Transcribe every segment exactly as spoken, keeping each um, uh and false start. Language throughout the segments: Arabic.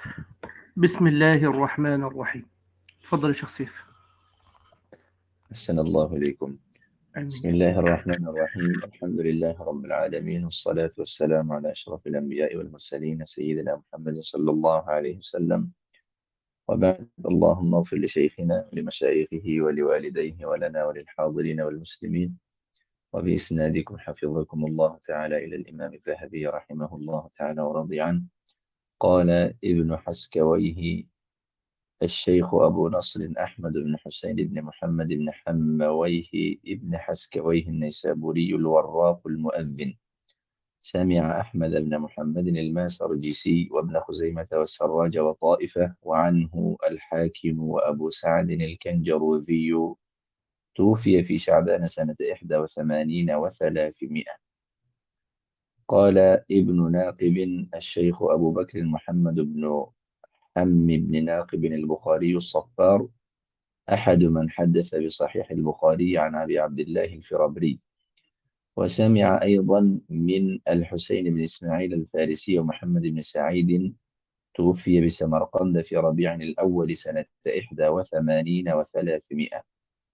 بسم الله الرحمن الرحيم. تفضل يا شيخ سيف. أحسن الله إليكم. آمين بسم يا الله رب. الرحمن الرحيم. الحمد لله رب العالمين، والصلاة والسلام على أشرف الأنبياء والمرسلين سيدنا محمد صلى الله عليه وسلم. وبعد، اللهم اغفر لشيخنا ولمشايخه ولوالديه ولنا وللحاضرين والمسلمين. وبإسنادكم حفظكم الله تعالى إلى الإمام الذهبي رحمه الله تعالى ورضي عنه. قال ابن حسكويه الشيخ أبو نصر أحمد بن حسين بن محمد بن حمويه ابن حسكويه النيسابوري الوراق المؤذن، سمع أحمد بن محمد الماسرجسي وابن خزيمة والسراج وطائفة، وعنه الحاكم وأبو سعد الكنجروذي. توفي في شعبان سنة إحدى وثمانين وثلاثمائة. قال ابن ناقب الشيخ أبو بكر محمد بن حم بن ناقب البخاري الصفار، أحد من حدث بصحيح البخاري عن أبي عبد الله الفرابري. وسمع أيضا من الحسين بن إسماعيل الفارسي ومحمد بن سعيد. توفي بسمرقند في ربيع الأول سنة إحدى وثمانين وثلاثمائة.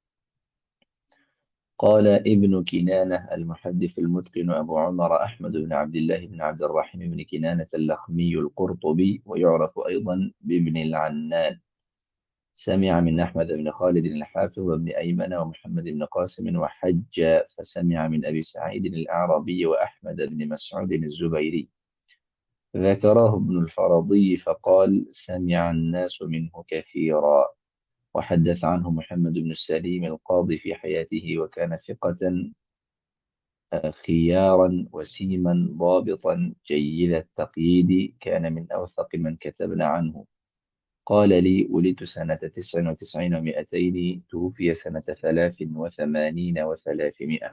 قال ابن كنانة المحدث المتقن أبو عمر أحمد بن عبد الله بن عبد الرحيم بن كنانة اللخمي القرطبي، ويعرف أيضا بابن العنان. سمع من أحمد بن خالد الحافظ وابن أيمن ومحمد بن قاسم وحج، فسمع من أبي سعيد الأعرابي وأحمد بن مسعود الزبيري. ذكره ابن الفرضي فقال: سمع الناس منه كثيرا. وحدث عنه محمد بن السليم القاضي في حياته، وكان ثقة خيارا وسيما ضابطا جيد التقييد، كان من أوثق من كتبنا عنه. قال لي: ولدت سنة تسع وتسعين ومائتين، توفي سنة ثلاث وثمانين وثلاثمائة.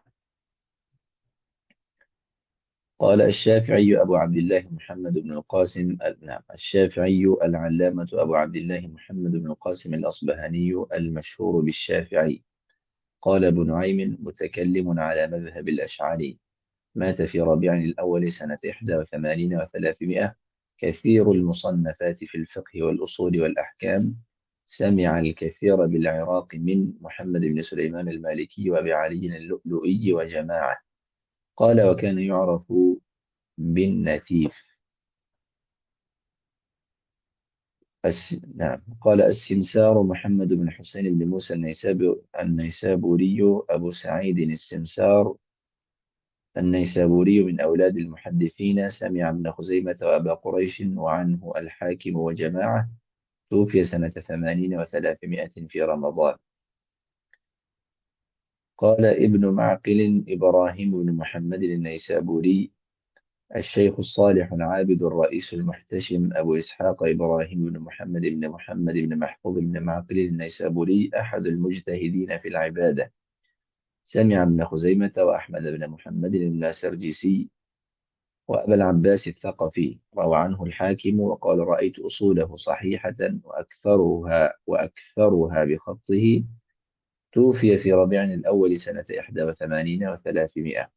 قال الشافعي أبو عبد الله محمد بن القاسم، نعم الشافعي العلامة أبو عبد الله محمد بن القاسم الأصبهاني المشهور بالشافعي. قال ابن نعيم: متكلم على مذهب الأشعري، مات في ربيع الأول سنة إحدى وثمانين وثلاثمائة. كثير المصنفات في الفقه والأصول والأحكام. سمع الكثير بالعراق من محمد بن سليمان المالكي وأبي علي اللؤلؤي وجماعة. قال: وكان يعرف بالنتيف. الس... نعم. قال السمسار محمد بن حسين بن موسى النيساب... النيسابوري أبو سعيد السمسار النيسابوري من أولاد المحدثين، سمع ابن خزيمة وأبا قريش، وعنه الحاكم وجماعة. توفي سنة ثمانين وثلاثمائة في رمضان. قال ابن معقل إبراهيم بن محمد النيسابوري الشيخ الصالح العابد الرئيس المحتشم أبو إسحاق إبراهيم بن محمد بن محمد بن محفوظ بن معقل النيسابوري، أحد المجتهدين في العبادة. سمع ابن خزيمة وأحمد بن محمد الناسرجسي وأبا العباس الثقفي. روى عنه الحاكم وقال: رأيت أصوله صحيحة وأكثرها وأكثرها بخطه. توفي في ربيع الأول سنة إحدى وثمانين وثلاثمائة.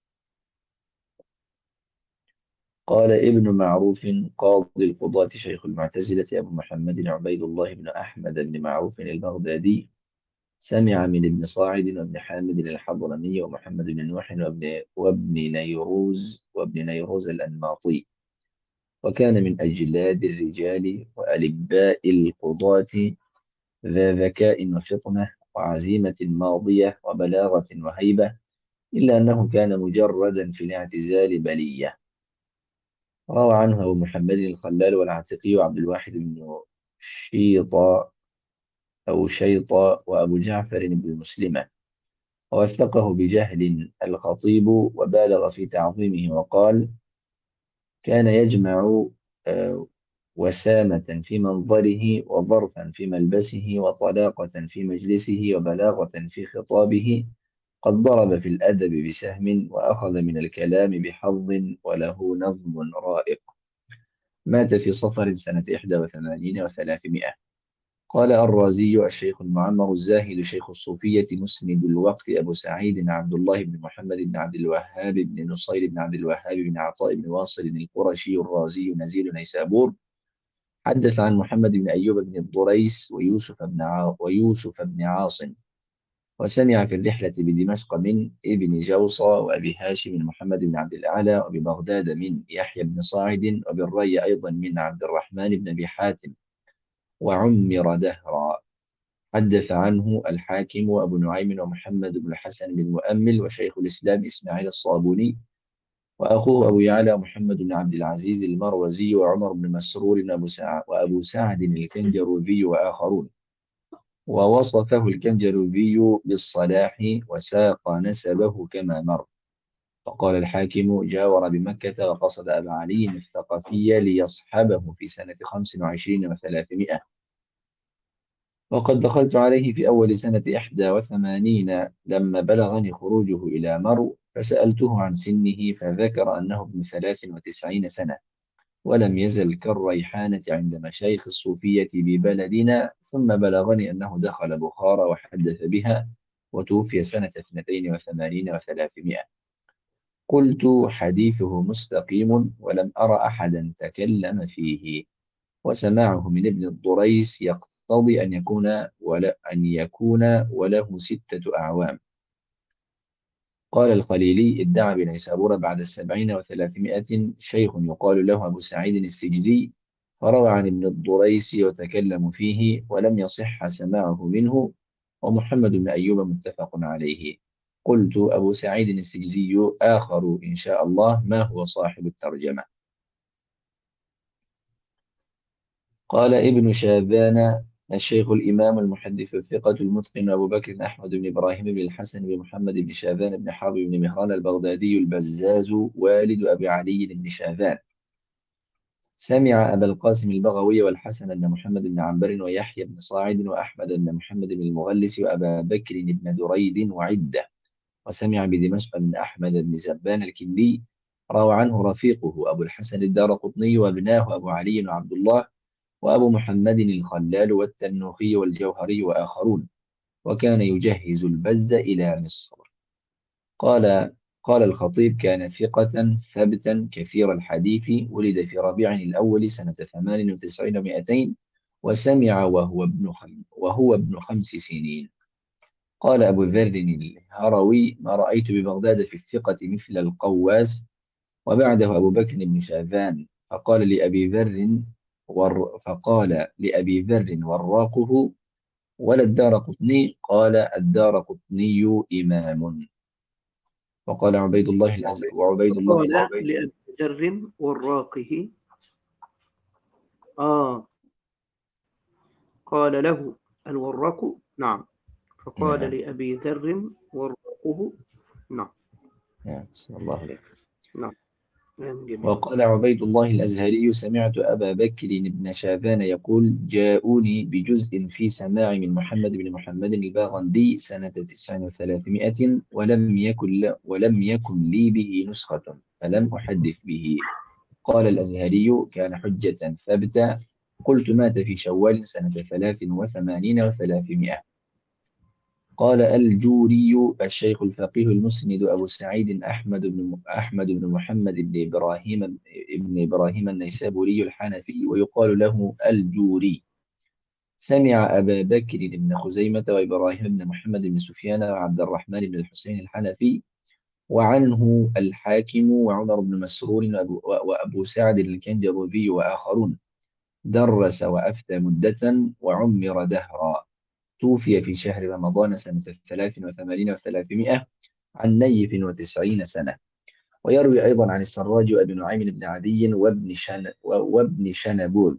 قال ابن معروف قاضي القضاة شيخ المعتزلة أبو محمد عبيد الله بن أحمد بن معروف البغدادي. سمع من ابن صاعد وابن حامد الحضرمي ومحمد بن نوح وابن وابن نيروز وابن نيروز الأنماطي. وكان من أجلاد الرجال وألباء القضاة، ذا ذكاء وفطنة وعزيمة ماضية وبلاغة وهيبة، إلا أنه كان مجردا في الاعتزال بلية. روى عنه أبو محمد الخلال والعتقي وعبد الواحد بن شيطة أو شيطة وأبو جعفر بن مسلمة. ووثقه بجهل الخطيب، وبالغ في تعظيمه وقال: كان يجمع آه، وسامة في منظره، وظرفا في ملبسه، وطلاقة في مجلسه، وبلاغة في خطابه. قد ضرب في الأدب بسهم، وأخذ من الكلام بحظ، وله نظم رائق. مات في صفر سنة إحدى وثمانين وثلاثمائة. قال الرازي الشيخ المعمر الزاهد شيخ الصوفية مسند الوقت أبو سعيد عبد الله بن محمد بن عبد الوهاب بن نصير بن عبد الوهاب بن عطاء بن واصل القرشي الرازي نزيل نيسابور، حدث عن محمد بن أيوب بن الضريس ويوسف بن ع... ويوسف بن عاصم. وسمع في الرحلة بدمشق من ابن جوصى وأبي هاشم من محمد بن عبد الأعلى، وببغداد من يحيى بن صاعد، وبالري أيضا من عبد الرحمن بن أبي حاتم، وعمر دهرا. حدث عنه الحاكم وأبو نعيم ومحمد بن الحسن بن مؤمل وشيخ الإسلام إسماعيل الصابوني، وأخوه أبو يعلى محمد بن عبد العزيز المروزي، وعمر بن مسرور وأبو سعد وأبو سعد الكنجروبي وآخرون. ووصفه الكنجروبي بالصلاح وساق نسبه كما مر. فقال الحاكم: جاور بمكة وقصد أبا علي الثقفي ليصحبه في سنة خمس وعشرين وثلاثمائة. وقد دخلت عليه في أول سنة إحدى وثمانين لما بلغني خروجه إلى مرو، فسألته عن سنه فذكر أنه ابن ثلاث وتسعين سنة، ولم يزل كالريحانة عند مشايخ الصوفية ببلدنا. ثم بلغني أنه دخل بخارى وحدث بها، وتوفي سنة اثنتين وثمانين وثلاثمائة. قلت: حديثه مستقيم، ولم أرى أحدا تكلم فيه، وسماعه من ابن الضريس يقتضي أن يكون ولا أن يكون وله ستة أعوام. قال الخليلي: ادعى بنيسابور بعد السبعين وثلاثمائة شيخ يقال له أبو سعيد السجزي، فروى عن ابن الضريس وتكلم فيه، ولم يصح سماعه منه. ومحمد بن أيوب متفق عليه. قلت: أبو سعيد السجزي آخر إن شاء الله، ما هو صاحب الترجمة؟ قال ابن شابان: الشيخ الإمام المحدث الثقة المتقن أبو بكر أحمد بن إبراهيم بن الحسن بن محمد بن شابان بن حرب بن مهران البغدادي البزاز، والد أبي علي بن شابان، سمع أبا القاسم البغوي والحسن بن محمد بن عنبر ويحيى بن صاعد وأحمد بن محمد بن المغلس وأبا بكر بن دريد وعدة. وسمع بدمشق بن أحمد بن زبان الكندي، روى عنه رفيقه أبو الحسن الدارقطني وابناه أبو علي وعبد الله وأبو محمد الخلال والتنوخي والجوهري وآخرون. وكان يجهز البز إلى مصر. قال قال الخطيب: كان ثقة ثبتا كثير الحديث، ولد في ربيع الأول سنة ثمان وتسعين ومائتين، وسمع وهو ابن خم وهو ابن خمس سنين. قال أبو ذر الهروي: ما رأيت ببغداد في الثقة مثل القواس، وبعده أبو بكر بن شاذان. فقال لأبي ذر ور فقال لأبي ذر وراقه: ولا الدارقطني؟ قال: الدارقطني إمام. وقال عبيد الله الأز... وعبيد الله قال لأبي ذر وراقه. آه قال له الوراق نعم، فقال نعم لأبي ذر وراقه نعم. نعم صلى الله عليه. نعم. نعم، جميل. وقال عبيد الله الأزهري: سمعت أبا بكر بن شاذان يقول: جاءوني بجزء في سماع من محمد بن محمد الباغندي سنة تسع وثلاثمائة، ولم يكن ولم يكن لي به نسخة، فلم أحدث به. قال الأزهري: كان حجة ثابتة. قلت: مات في شوال سنة ثلاث وثمانين وثلاثمائة. قال الجوري: الشيخ الفقيه المسند أبو سعيد أحمد بن أحمد بن محمد بن إبراهيم بن إبراهيم النيسابوري الحنفي، ويقال له الجوري. سمع أبا بكر بن خزيمة وإبراهيم بن محمد بن سفيان وعبد الرحمن بن الحسين الحنفي، وعنه الحاكم وعمر بن مسرور وأبو, وأبو سعد الكندروبي وآخرون. درس وأفتى مدة وعمر دهرا. توفي في شهر رمضان سنة ثلاث وثمانين وثلاثمائة عن نيف وتسعين سنة. ويروي أيضا عن السراج وأبي نعيم بن عدي وابن, شن وابن شنبوذ.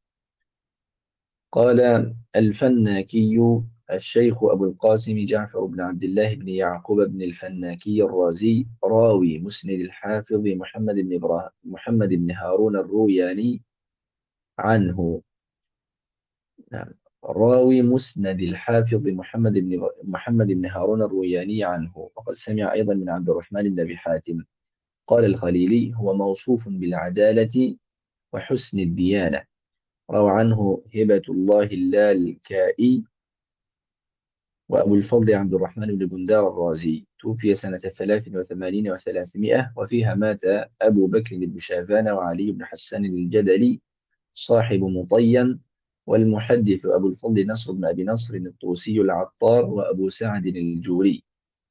قال الفناكي: الشيخ أبو القاسم جعفر بن عبد الله بن يعقوب بن الفناكي الرازي، راوي مسند الحافظ محمد بن إبراهيم محمد بن هارون الروياني عنه. نعم. راوي مسند الحافظ محمد بن محمد بن هارون الروياني عنه. وقد سمع أيضا من عبد الرحمن بن أبي حاتم. قال الخليلي: هو موصوف بالعدالة وحسن الديانة. روى عنه هبة الله اللالكائي وأبو الفضل عبد الرحمن بن بندار الرازي. توفي سنة ثلاث وثمانين وثلاثمائة، وفيها مات أبو بكر بن شاذان وعلي بن حسان الجدلي. صاحب مطين، والمحدث أبو الفضل نصر بن أبي نصر الطوسي العطار، وأبو سعد الجوري.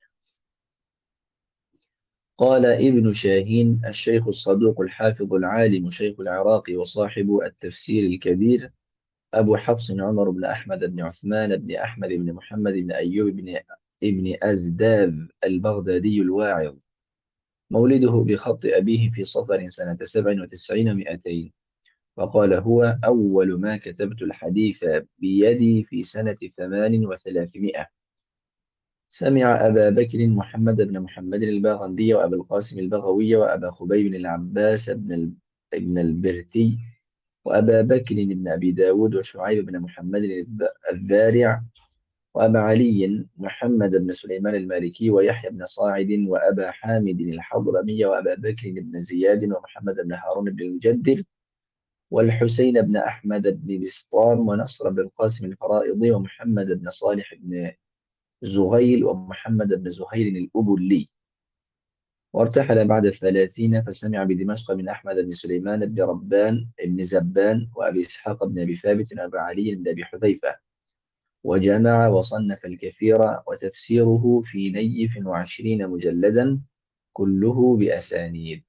قال ابن شاهين: الشيخ الصدوق الحافظ العالم شيخ العراق وصاحب التفسير الكبير، أبو حفص عمر بن أحمد بن عثمان بن أحمد بن محمد بن أيوب بن ابن أزداب البغدادي الواعظ، مولده بخط أبيه في صفر سنة سبع وتسعين مئتين. فقال: هو أول ما كتبت الحديث بيدي في سنة ثمان وثلاثمائة. سمع أبا بكر محمد بن محمد الباغندي، وأبا القاسم البغوي، وأبا خبيب العباس بن ال- بن البرتي، وأبا بكر بن أبي داود، وشعيب بن محمد الذ- الذارع، وأبا علي محمد بن سليمان المالكي، ويحيى بن صاعد، وأبا حامد الحضرمي، وأبا بكر بن زياد، ومحمد بن هارون بن المجدد، والحسين بن أحمد بن بسطام، ونصر بن القاسم الفرائضي، ومحمد بن صالح بن زغيل، ومحمد بن زهير الأبلي. وارتحل بعد الثلاثين، فسمع بدمشق من أحمد بن سليمان بن ربان بن زبان، وأبي إسحاق بن أبي ثابت، وأبي علي بن أبي حذيفة، وجمع وصنف الكثير، وتفسيره في نيف وعشرين مجلدا كله بأسانيد.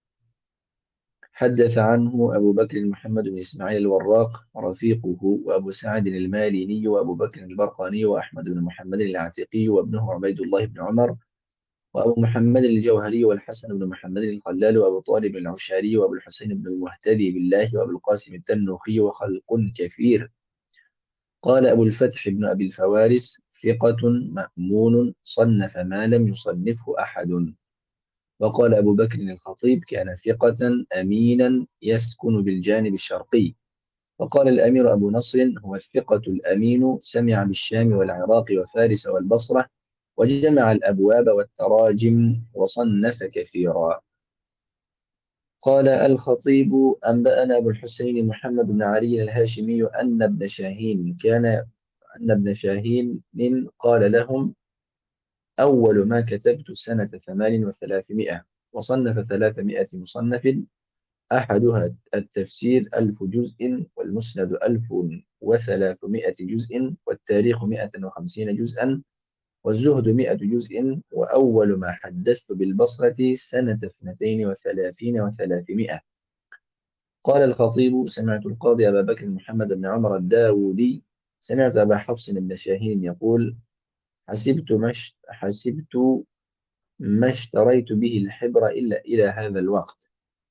حدث عنه أبو بكر محمد بن إسماعيل الوراق رفيقه، وأبو سعد الماليني، وأبو بكر البرقاني، وأحمد بن محمد العتيقي، وابنه عبيد الله بن عمر، وأبو محمد الجوهري، والحسن بن محمد الخلال، وأبو طالب العشاري، وأبو الحسين بن المهتدي بالله، وأبو القاسم التنوخي، وخلق كثير. قال أبو الفتح بن أبي الفوارس: ثقة مأمون، صنف ما لم يصنفه أحد. وقال أبو بكر الخطيب: كان ثقة أمينا يسكن بالجانب الشرقي. وقال الأمير أبو نصر: هو الثقة الأمين، سمع بالشام والعراق وفارس والبصرة، وجمع الأبواب والتراجم، وصنف كثيرا. قال الخطيب: أنبأنا أبو الحسين محمد بن علي الهاشمي أن ابن شاهين كان أن ابن شاهين قال لهم: أول ما كتبت سنة ثمان وثلاثمائة، وصنف ثلاثمائة مصنف، أحدها التفسير ألف جزء، والمسند ألف وثلاثمائة جزء، والتاريخ مائة وخمسين جزءا، والزهد مائة جزء. وأول ما حدثت بالبصرة سنة اثنتين وثلاثين وثلاثمائة. قال الخطيب: سمعت القاضي أبا بكر محمد بن عمر الداودي، سمعت أبا حفص بن شاهين يقول: حسبت مش حسبت ما اشتريت به الحبر إلا إلى هذا الوقت،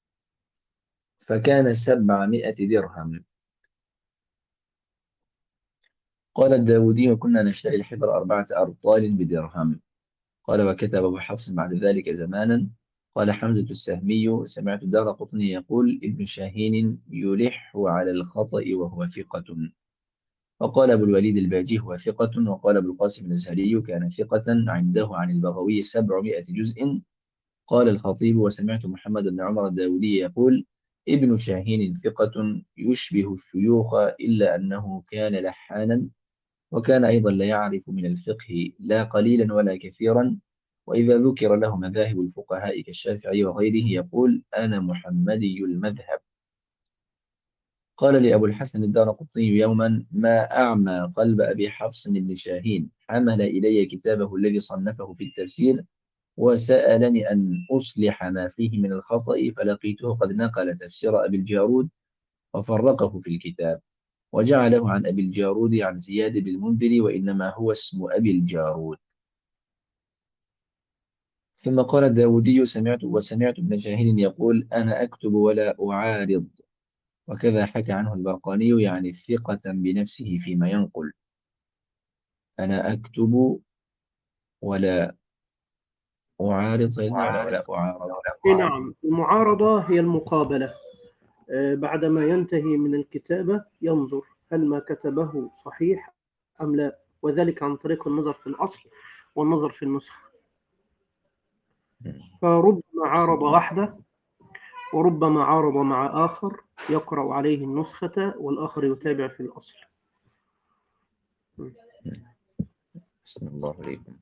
فكان سبعمائة درهم. قال الداودي: وكنا نشتري الحبر أربعة أرطال بدرهم. قال وكتب أبو حفص بعد ذلك زمانا. قال حمزة السهمي: سمعت الدار قطني يقول: ابن شاهين يلح على الخطأ وهو ثقة. وقال أبو الوليد الباجي: هو ثقة. وقال أبو القاسم الأزهري: كان ثقة، عنده عن البغوي سبعمائة جزء. قال الخطيب: وسمعت محمد بن عمر الداودي يقول: ابن شاهين ثقة يشبه الشيوخ، إلا أنه كان لحانا، وكان أيضا لا يعرف من الفقه لا قليلا ولا كثيرا. وإذا ذكر له مذاهب الفقهاء كالشافعي وغيره يقول: أنا محمدي المذهب. قال لأبو الحسن الدارقطني يوما: ما أعمى قلب أبي حفص بن شاهين، حمل إلي كتابه الذي صنفه في التفسير، وسألني أن أصلح ما فيه من الخطأ، فلقيته قد نقل تفسير أبي الجارود وفرقه في الكتاب، وجعله عن أبي الجارود عن زياد بن المنذر، وإنما هو اسم أبي الجارود. ثم قال الداودي: سمعت وسمعت ابن شاهين يقول: أنا أكتب ولا أعارض. وكذا حكى عنه البرقاني، يعني ثقة بنفسه فيما ينقل: أنا أكتب ولا أعارض، ولا ولا أعارض. إيه نعم، المعارضة هي المقابلة. آه، بعدما ينتهي من الكتابة ينظر هل ما كتبه صحيح أم لا، وذلك عن طريق النظر في الأصل والنظر في النسخة. فربما عارض واحدة، وربما عارض مع آخر يقرأ عليه النسخة والآخر يتابع في الأصل. بسم الله عليكم.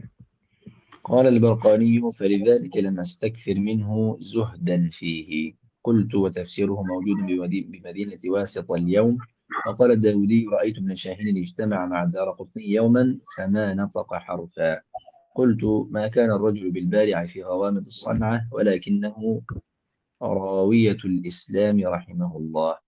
قال البرقاني: فلذلك لم أستكثر منه زهدا فيه. قلت: وتفسيره موجود بمدي- بمدينة واسط اليوم. وقال الداودي: رأيت ابن شاهين اجتمع مع الدارقطني يوما فما نطق حرفا. قلت: ما كان الرجل بالبارع في غوامض الصنعة، ولكنه راوية الإسلام رحمه الله.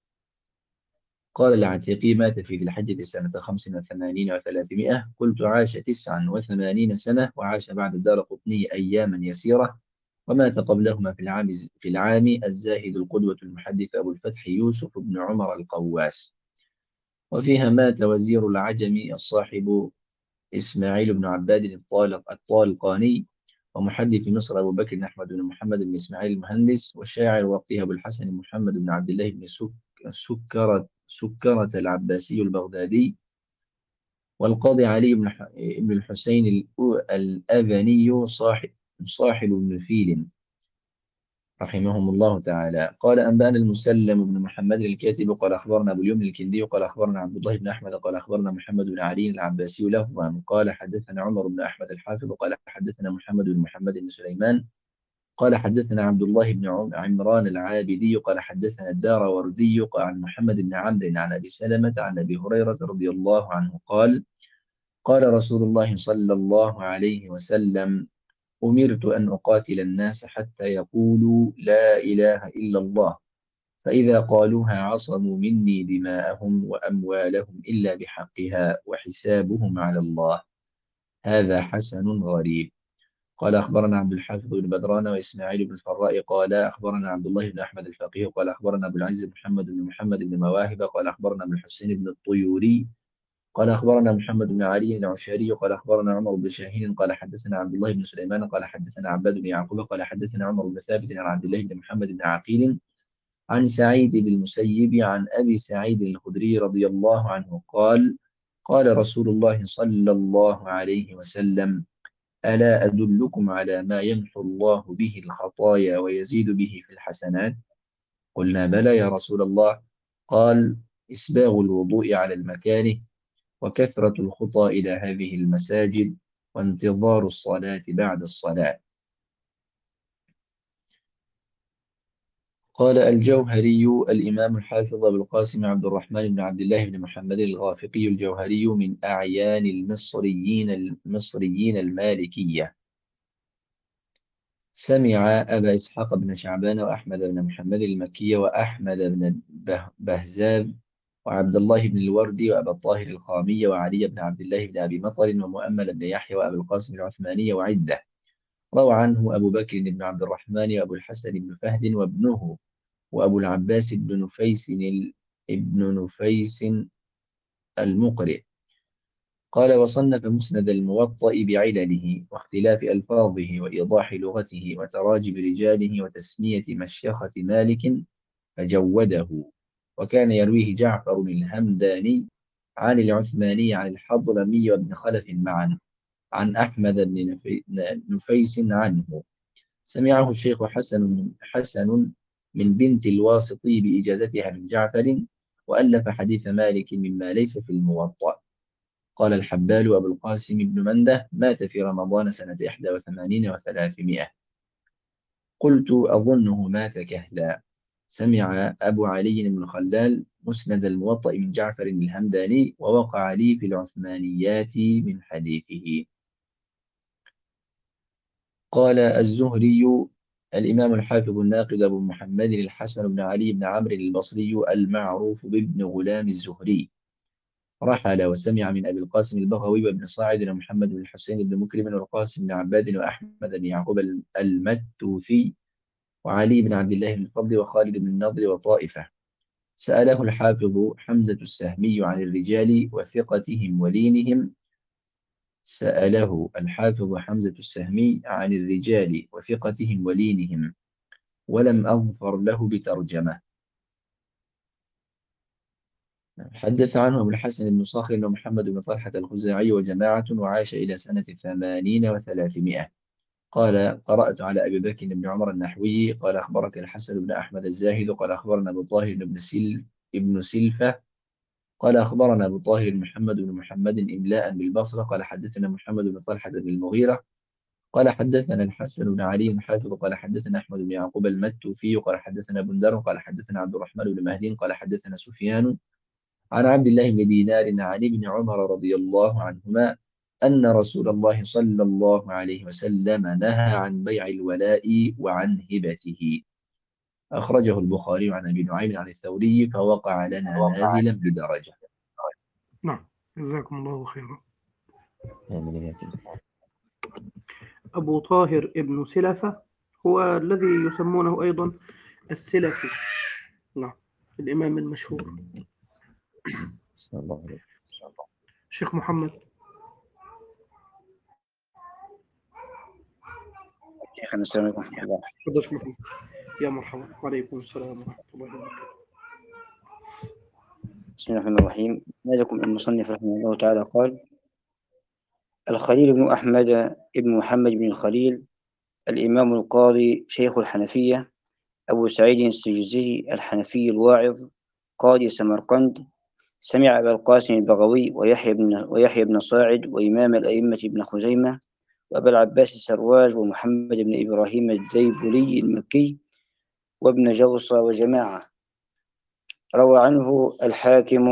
قال العتيقي: مات في ذي الحجة سنة خمس وثمانين وثلاثمائة. قلت: عاش تسعا وثمانين سنة، وعاش بعد الدارقطني أياما يسيرة، ومات قبلهما في العام في العام الزاهد القدوة المحدث أبو الفتح يوسف بن عمر القواس. وفيها مات وزير العجم الصاحب إسماعيل بن عباد الطالق الطالقاني، ومحدث مصر أبو بكر أحمد بن محمد بن إسماعيل المهندس، والشاعر وقتها أبو الحسن محمد بن عبد الله بن سك سكرة سكرة العباسي البغدادي، والقاضي علي بن ح- بن الحسين الأ- الأذني صاحب صاحب بن فيل رحمهم الله تعالى. قال: أنبأنا المسلم بن محمد الكاتب قال أخبرنا أبو اليمن الكندي قال أخبرنا عبد الله بن أحمد قال أخبرنا محمد بن علي العباسي له قال حدثنا عمر بن أحمد الحافظ قال حدثنا محمد بن محمد بن سليمان قال حدثنا عبد الله بن عم- عمران العابدي قال حدثنا الدار وردي قال عن محمد بن عمرو عن أبي سلمة عن أبي هريرة رضي الله عنه قال: قال رسول الله صلى الله عليه وسلم: أمرت أن أقاتل الناس حتى يقولوا لا إله إلا الله، فإذا قالوها عصموا مني دماءهم وأموالهم إلا بحقها وحسابهم على الله. هذا حسن غريب. قال أخبرنا عبد الحافظ بن بدران وإسماعيل بن الفراء قال أخبرنا عبد الله بن أحمد الفقيه قال أخبرنا أبو العز محمد بن محمد بن مواهب قال أخبرنا ابن الحسين بن الطيوري قال أخبرنا محمد بن علي العشاري قال أخبرنا عمر بن شاهين قال حدثنا عبد الله بن سليمان قال حدثنا عباد بن يعقوب قال حدثنا عمر بن ثابت عن عبد الله بن محمد بن عقيل عن سعيد بن المسيب عن أبي سعيد الخدري رضي الله عنه قال: قال رسول الله صلى الله عليه وسلم: ألا أدلكم على ما يمحو الله به الخطايا ويزيد به في الحسنات؟ قلنا: بلى يا رسول الله. قال: إسباغ الوضوء على المكاره، وكثرة الخطى إلى هذه المساجد، وانتظار الصلاة بعد الصلاة. قال الجوهري الإمام الحافظ أبو القاسم عبد الرحمن بن عبد الله بن محمد الغافقي الجوهري من أعيان المصريين المصريين المالكية، سمع أبا إسحاق بن شعبان وأحمد بن محمد المكي وأحمد بن به- بهزاد وعبد الله بن الوردي وأبا الطاهر الخامي وعلي بن عبد الله بن أبي مطر ومؤمل بن يحيى وأبي القاسم العثماني وعدة. روى عنه أبو بكر بن عبد الرحمن وأبو الحسن بن فهد وابنه وأبو العباس بن نفيس ال- ابن نفيس المقرئ. قال: وصنف مسند الموطأ بعلله واختلاف ألفاظه وإيضاح لغته وتراجم رجاله وتسمية مشيخة مالك فجوده. وكان يرويه جعفر الهمداني عن العثماني عن الحضرمي وابن خلف معا عن أحمد بن نفي- نفيس عنه. سمعه الشيخ حسن حسن من بنت الواسطي بإجازتها من جعفر، وألف حديث مالك مما ليس في الموطأ. قال الحبال أبو القاسم بن منده: مات في رمضان سنة إحدى وثمانين وثلاثمائة. قلت: أظنه مات كهلا. سمع أبو علي بن خلال مسند الموطأ من جعفر الهمداني، ووقع لي في العثمانيات من حديثه. قال الزهري الإمام الحافظ الناقد أبو محمد الحسن بن علي بن عمرو البصري المعروف بابن غلام الزهري رحل، وسمع من أبي القاسم البغوي وابن صاعد ومحمد بن الحسين بن مكرم والقاسم بن عباد وأحمد بن يعقوب المتوفي وعلي بن عبد الله بن الفضل وخالد بن النضر وطائفة. سأله الحافظ حمزة السهمي عن الرجال وثقتهم ولينهم سأله الحافظ حمزة السهمي عن الرجال وثقتهم ولينهم، ولم أظفر له بترجمة. حدث عنه أبو الحسن بن صاخر ومحمد بن طلحة الخزاعي وجماعة، وعاش إلى سنة ثمانين وثلاثمائة. قال: قرأت على أبي بكر بن عمر النحوي قال: أخبرك الحسن بن أحمد الزاهد قال: أخبرنا أبو طاهر بن سلف ابن سلفة قال: أخبرنا أبو طاهر محمد بن محمد إملاء بالبصرة قال: حدثنا محمد بن طلحة بن المغيرة قال حدثنا الحسن بن علي الحافظ قال حدثنا أحمد بن يعقوب المتوفي قال حدثنا بندر قال حدثنا عبد الرحمن بن مهدي قال حدثنا سفيان عن عبد الله بن دينار عن ابن عمر رضي الله عنهما أن رسول الله صلى الله عليه وسلم نهى عن بيع الولاء وعن هبته. أخرجه البخاري عن أبي نعيم عن الثوري فوقع لنا نازلا بدرجة. نعم، جزاكم الله خيرا. آمين. أبو طاهر ابن سلفة هو الذي يسمونه أيضا السلفي. نعم، الإمام المشهور. بسم الله عليك. شيخ محمد. شيخنا السلام عليكم ورحمة الله. تفضل شيخ محمد. يا مرحبا. وعليكم السلام ورحمة الله وبركاته. بسم الله الرحمن الرحيم. مالكم المصنف رحمه الله تعالى قال: الخليل بن أحمد ابن محمد بن الخليل الإمام القاضي شيخ الحنفية أبو سعيد السجزي الحنفي الواعظ قاضي سمرقند، سمع أبا القاسم البغوي ويحيى بن ويحيى بن صاعد وإمام الأئمة ابن خزيمة وأبا العباس السرواج ومحمد بن إبراهيم الديبولي المكي وابن جوصة وجماعة. روى عنه الحاكم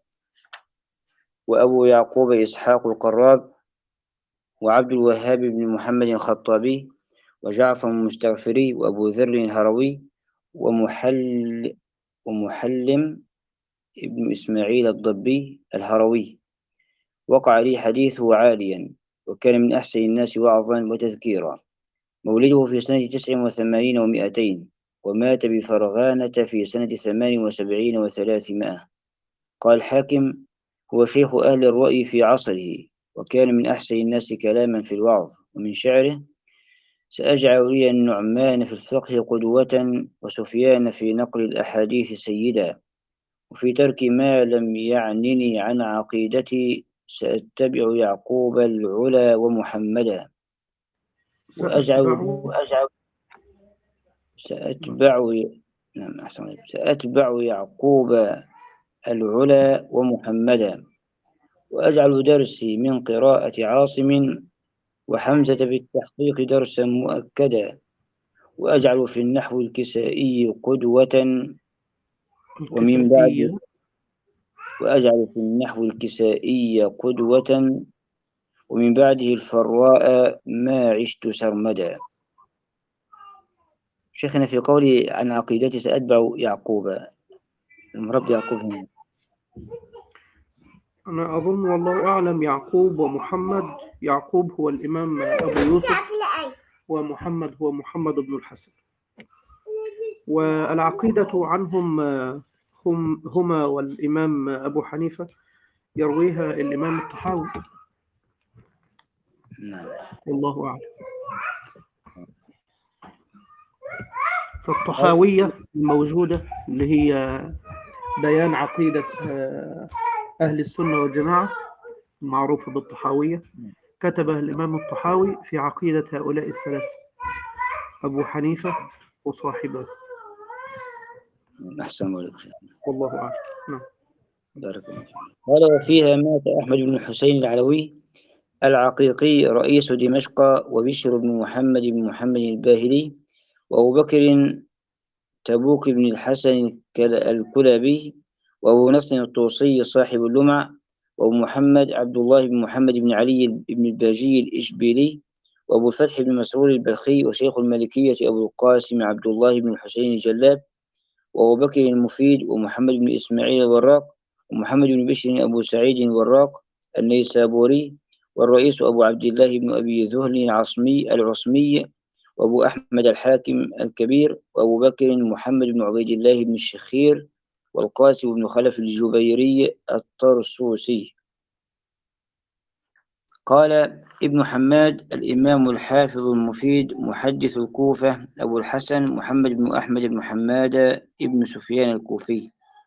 وأبو يعقوب إسحاق القراب وعبد الوهاب بن محمد الخطابي وجعفر المستغفري وأبو ذر الهروي ومحل ومحلم ابن إسماعيل الضبي الهروي. وقع لي حديثه عاليا، وكان من أحسن الناس وعظا وتذكيرا. مولده في سنة تسع وثمانين ومائتين، ومات بفرغانة في سنة ثمان وسبعين وثلاثمائة. قال الحاكم: هو شيخ أهل الرأي في عصره، وكان من أحسن الناس كلاما في الوعظ. ومن شعره: سأجعل لي النعمان في الفقه قدوة، وسفيان في نقل الأحاديث سيدا، وفي ترك ما لم يعنني عن عقيدتي سأتبع يعقوب العلا ومحمدا. وأجعل سأتبع سأتبع نعم أحسن سأتبع يعقوب العلا ومحمدا، وأجعل درسي من قراءة عاصم وحمزة بالتحقيق درسا مؤكدا، وأجعل في النحو الكسائي قدوة ومن بعد وأجعل في النحو الكسائي قدوة ومن بعده الفراء ما عشت سرمدا. شيخنا في قولي عن عقيدتي سأتبع يعقوب، المرب يعقوب هنا. أنا أظن والله أعلم يعقوب ومحمد. يعقوب هو الإمام أبو يوسف، ومحمد هو محمد بن الحسن. والعقيدة عنهم هم هما والإمام أبو حنيفة يرويها الإمام الطحاوي. نعم. والله أعلم. فالطحاوية الموجودة اللي هي بيان عقيدة أهل السنة والجماعة المعروفة بالطحاوية، كتبها الإمام الطحاوي في عقيدة هؤلاء الثلاثة: أبو حنيفة وصاحبه. أحسن عليك. والله أعلم. نعم. بارك الله فيك. قال: وفيها مات أحمد بن الحسين العلوي العقيقي رئيس دمشق، وبشر بن محمد بن محمد الباهلي، وأبو بكر تبوك بن الحسن الكلابي، وأبو نصر الطوسي صاحب اللمع، وأبو محمد عبد الله بن محمد بن علي بن الباجي الإشبيلي، وأبو الفتح بن مسرور البلخي، وشيخ المالكية أبو القاسم عبد الله بن الحسين الجلاب، وأبو بكر المفيد، ومحمد بن إسماعيل الوراق، ومحمد بن بشر أبو سعيد الوراق النيسابوري، والرئيس أبو عبد الله بن أبي ذهل العصمي العصمي، وأبو أحمد الحاكم الكبير، وأبو بكر محمد بن عبيد الله بن الشخير، والقاسم بن خلف الجبيري الطرسوسي. قال ابن حماد الإمام الحافظ المفيد محدث الكوفة أبو الحسن محمد بن أحمد بن حماد بن سفيان الكوفي.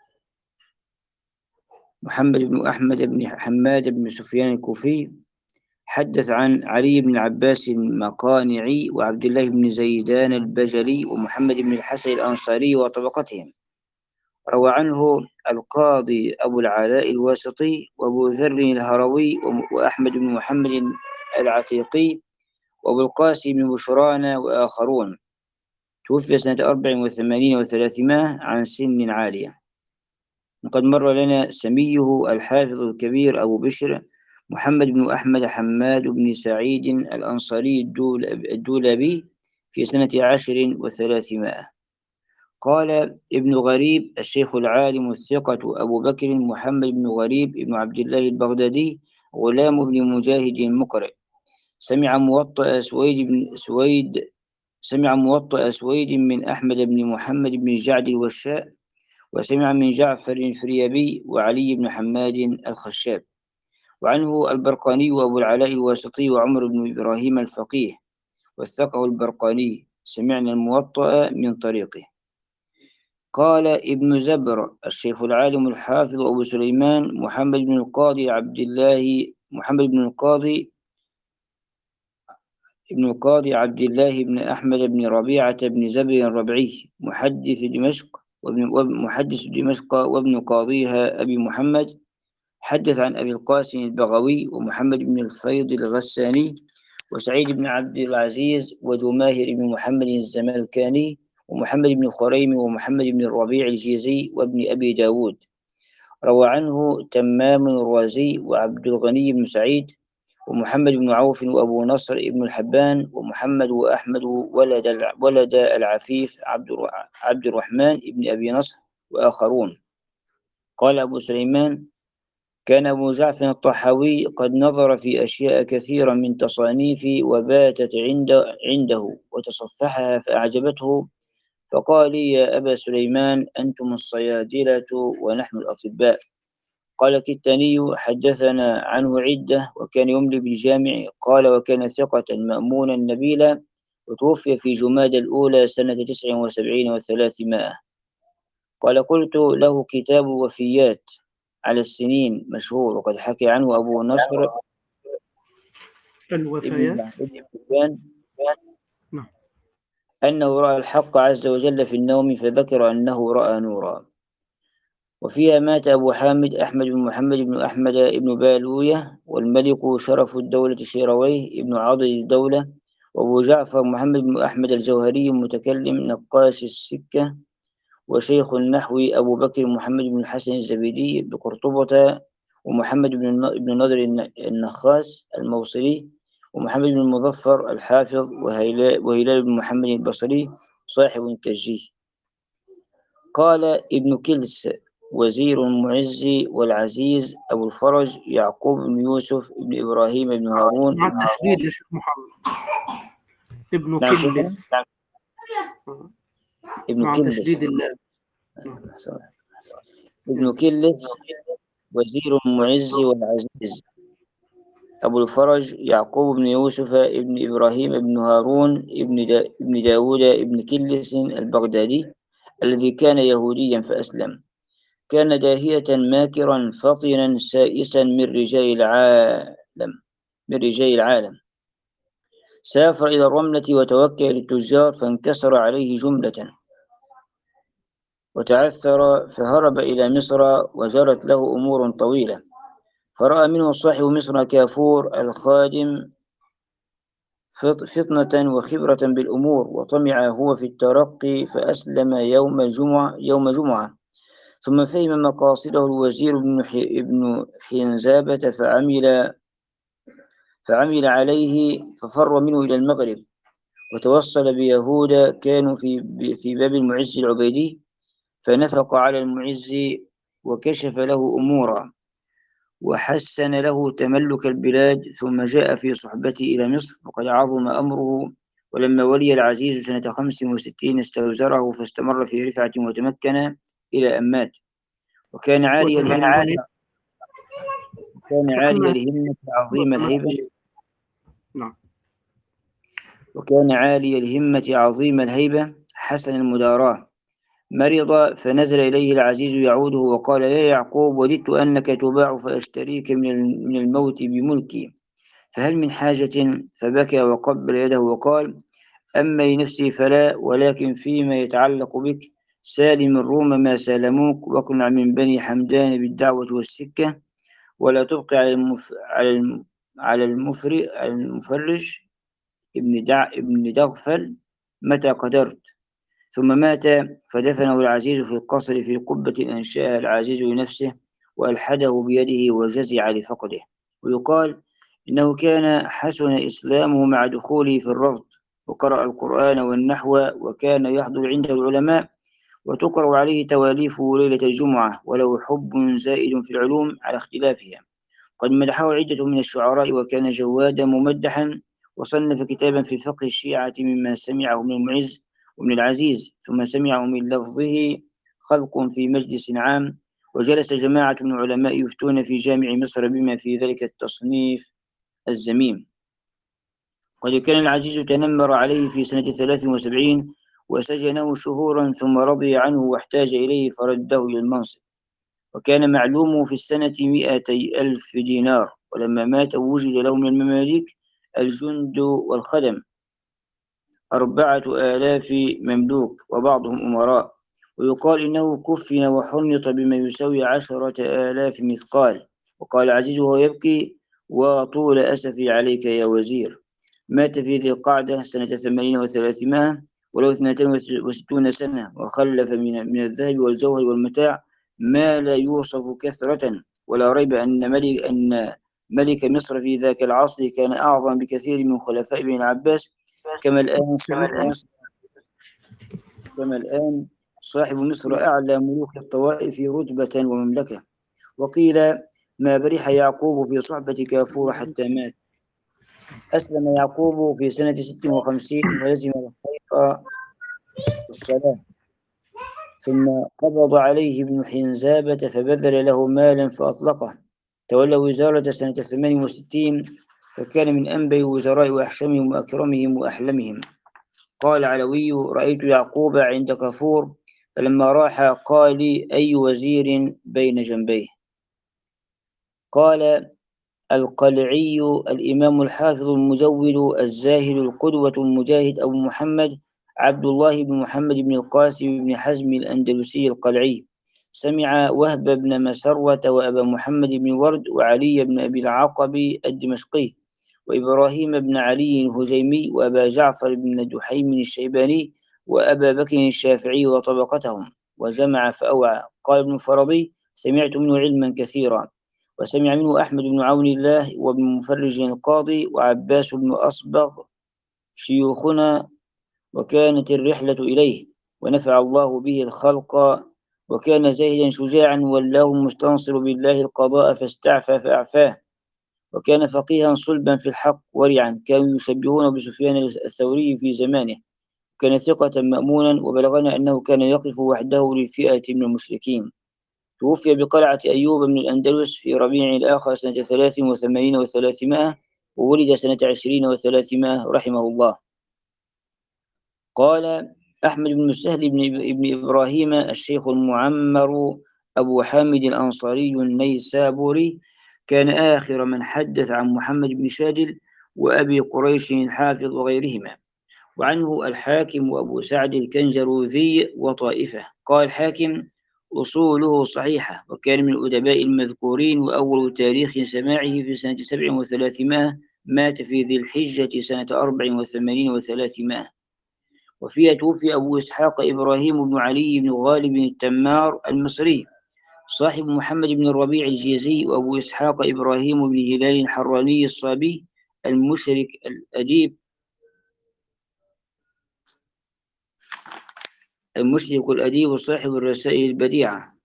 محمد بن أحمد بن حماد بن سفيان الكوفي حدث عن علي بن عباس المقانعي وعبد الله بن زيدان البجلي ومحمد بن الحسن الأنصاري وطبقتهم. روى عنه القاضي أبو العلاء الواسطي وأبو ذر الهروي وأحمد بن محمد العتيقي وأبو القاسم بن بشران وآخرون. توفي سنة أربع وثمانين وثلاثمائة عن سن عالية. وقد مر لنا سميه الحافظ الكبير أبو بشر محمد بن أحمد حماد بن سعيد الأنصاري الدولابي في سنة عشر وثلاثمائة. قال ابن غريب الشيخ العالم الثقة أبو بكر محمد بن غريب بن عبد الله البغدادي غلام بن مجاهد المقرئ سمع موطأ سويد بن سويد سمع موطأ سويد من أحمد بن محمد بن جعد الوشاء، وسمع من جعفر الفريابي وعلي بن حماد الخشاب. وعنه البرقاني وأبو العلاء الواسطي وعمر بن إبراهيم الفقيه وثقه البرقاني سمعنا الموطأ من طريقه. قال ابن زبر الشيخ العالم الحافظ أبو سليمان محمد بن القاضي عبد الله محمد بن القاضي ابن القاضي عبد الله بن أحمد بن ربيعة بن زبر الربعي محدث دمشق وابن محدث دمشق وابن قاضيها أبي محمد، حدث عن أبي القاسم البغوي ومحمد بن الفيض الغساني وسعيد بن عبد العزيز وجماهر بن محمد الزمالكاني ومحمد بن خريم ومحمد بن الربيع الجيزي وابن أبي داود. روى عنه تمام الرازي وعبد الغني بن سعيد ومحمد بن عوف وأبو نصر بن الحبان ومحمد وأحمد ولد ولد العفيف عبد الرحمن بن أبي نصر وآخرون. قال أبو سليمان كان أبو جعفر الطحاوي قد نظر في أشياء كثيرة من تصانيفي وباتت عنده وتصفحها فأعجبته، فقال لي يا أبا سليمان أنتم الصيادلة ونحن الأطباء. قال الكتاني حدثنا عنه عدة وكان يملي بالجامع. قال وكان ثقة مأمونا نبيلا، وتوفي في جماد الأولى سنة تسع وسبعين وثلاثمائة. قال قلت له كتاب وفيات على السنين مشهور، وقد حكى عنه أبو نصر الوفيات ابن نعم. أنه رأى الحق عز وجل في النوم فذكر أنه رأى نورا. وفيها مات أبو حامد أحمد بن محمد بن أحمد بن بالوية والملك شرف الدولة شيرويه ابن عضد الدولة، وأبو جعفر محمد بن أحمد الجوهري متكلم نقاش السكة، وشيخ النحو أبو بكر محمد بن الحسن الزبيدي بقرطبة، ومحمد بن النضر النخاس الموصلي، ومحمد بن المظفر الحافظ، وهلال بن محمد البصري صاحب الكجي. قال ابن كلس وزير المعز والعزيز أبو الفرج يعقوب بن يوسف بن إبراهيم بن هارون مع التشديد يا شيخ محمد ابن نعم شيخنا كلس ابن مع كلس تشديد الله. ابن كلس وزير المعز والعزيز أبو الفرج يعقوب بن يوسف بن إبراهيم بن هارون بن دا ابن داود بن كلس البغدادي الذي كان يهوديا فأسلم. كان داهية ماكرا فطنا سائسا من رجال العالم من رجال العالم سافر إلى الرملة وتوكل للتجار فانكسر عليه جملة وتعثر فهرب إلى مصر، وجرت له أمور طويلة. فرأى منه صاحب مصر كافور الخادم فطنة وخبرة بالأمور، وطمع هو في الترقي فأسلم يوم الجمعة يوم جمعة ثم فهم مقاصده الوزير ابن حنزابة فعمل فعمل عليه ففر منه إلى المغرب، وتوصل بيهودا كانوا في في باب المعز العبيدي، فنفق على المعز وكشف له أمورا وحسن له تملك البلاد، ثم جاء في صحبته إلى مصر وقد عظم أمره. ولما ولي العزيز سنة خمس وستين استوزره فاستمر في رفعة وتمكن إلى أن مات. وكان عالي الهمة وكان عالي الهمة عظيم الهيبة نعم. وكان عالي الهمة عظيم الهيبة حسن المداراة. مرض فنزل إليه العزيز يعوده وقال يا يعقوب وددت أنك تباع فأشتريك من الموت بملكي، فهل من حاجة؟ فبكى وقبل يده وقال أما لنفسي فلا، ولكن فيما يتعلق بك سالم الروم ما سالموك، واقنع من بني حمدان بالدعوة والسكة، ولا تبقي على المف... على الم... على المفر... المفرج ابن دع ابن دغفل متى قدرت، ثم مات فدفنه العزيز في القصر في قبة أنشأها العزيز لنفسه وألحده بيده وجزع لفقده. ويقال إنه كان حسن إسلامه مع دخوله في الرفض، وقرأ القرآن والنحو، وكان يحضر عنده العلماء وتقرأ عليه تواليفه ليلة الجمعة، وله حب زائد في العلوم على اختلافها. قد مدحه عدة من الشعراء، وكان جوادا ممدحا، وصنف كتابا في فقه الشيعة مما سمعه من المعز ومن العزيز، ثم سمعه من لفظه خلق في مجلس عام، وجلس جماعة من العلماء يفتون في جامع مصر بما في ذلك التصنيف الزميم. قد كان العزيز تنمر عليه في سنة ثلاث وسبعين وسجنه شهورا، ثم رضي عنه واحتاج إليه فرده إلى المنصب، وكان معلومه في السنة مئتي ألف دينار. ولما مات وجد له من المماليك الجند والخدم أربعة آلاف مملوك وبعضهم أمراء، ويقال إنه كفن وحنط بما يساوي عشرة آلاف مثقال. وقال عزيز وهو يبكي: وطول أسفي عليك يا وزير. مات في ذي القعدة سنة ثمانين وثلاثمائة وله اثنتين وستون سنة، وخلف من من الذهب والجوهر والمتاع ما لا يوصف كثرة، ولا ريب أن ملك أن ملك مصر في ذاك العصر كان أعظم بكثير من خلفاء بن العباس، كما الآن صاحب مصر كما الآن صاحب مصر أعلى ملوك الطوائف رتبة ومملكة. وقيل ما برح يعقوب في صحبة كافور حتى مات. أسلم يعقوب في سنة ست وخمسين ولزم الخير والصلاة، ثم قبض عليه ابن حنزابة فبذل له مالا فأطلقه. تولى وزارة سنة ثمان وستين، فكان من أنبئ وزراء وأحشمهم وأكرمهم وأحلمهم. قال علوي: رأيت يعقوب عند كافور، فلما راح قال لي: أي وزير بين جنبيه؟ قال القلعي الإمام الحافظ المزود الزاهد القدوة المجاهد أبو محمد عبد الله بن محمد بن القاسم بن حزم الأندلسي القلعي، سمع وهب بن مسروة وأبا محمد بن ورد وعلي بن أبي العقب الدمشقي وإبراهيم بن علي الهزيمي وأبا جعفر بن دحيم الشيباني وأبا بكر الشافعي وطبقتهم، وجمع فأوعى. قال ابن الفرضي: سمعت منه علما كثيرا. وسمع منه أحمد بن عون الله وابن مفرج القاضي وعباس بن أصبغ شيوخنا، وكانت الرحلة إليه ونفع الله به الخلق، وكان زاهدا شجاعا ولاه مستنصر بالله القضاء فاستعفى فأعفاه، وكان فقيها صلبا في الحق ورعا، كانوا يشبهونه بسفيان الثوري في زمانه، كان ثقة مأمونا، وبلغنا أنه كان يقف وحده للفئة من المشركين. توفي بقلعة أيوب من الأندلس في ربيع الآخر سنة ثلاث وثمانين وثلاثمائة، وولد سنة عشرين وثلاثمائة رحمه الله. قال أحمد بن سهل بن ابن إبراهيم الشيخ المعمر أبو حامد الأنصاري النيسابوري كان آخر من حدث عن محمد بن شادل وأبي قريش الحافظ وغيرهما، وعنه الحاكم وأبو سعد الكنجروذي وطائفة. قال الحاكم: أصوله صحيحة، وكان من الأدباء المذكورين، وأول تاريخ سماعه في سنة سبع وثلاثمائة، مات في ذي الحجة سنة أربع وثمانين وثلاثمائة. وفيها توفي أبو إسحاق إبراهيم بن علي بن غالب التمار المصري صاحب محمد بن الربيع الجيزي، وأبو إسحاق إبراهيم بن هلال الحراني الصابي المشرك الأديب المشرك الأديب صاحب الرسائل البديعة.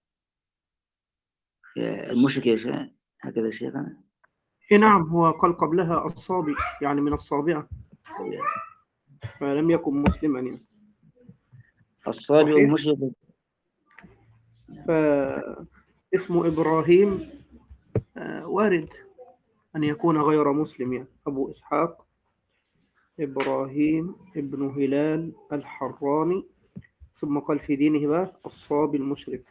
المشرك يا شيخ هكذا شيخنا. إيه نعم، هو قال قبلها الصابي، يعني من الصابعة، فلم يكن مسلما يعني. الصابي صحيح. المشرك. فاسمه إبراهيم آه، وارد أن يكون غير مسلم، يعني أبو إسحاق إبراهيم ابن هلال الحراني، ثم قال في دينه بقى الصابي المشرك.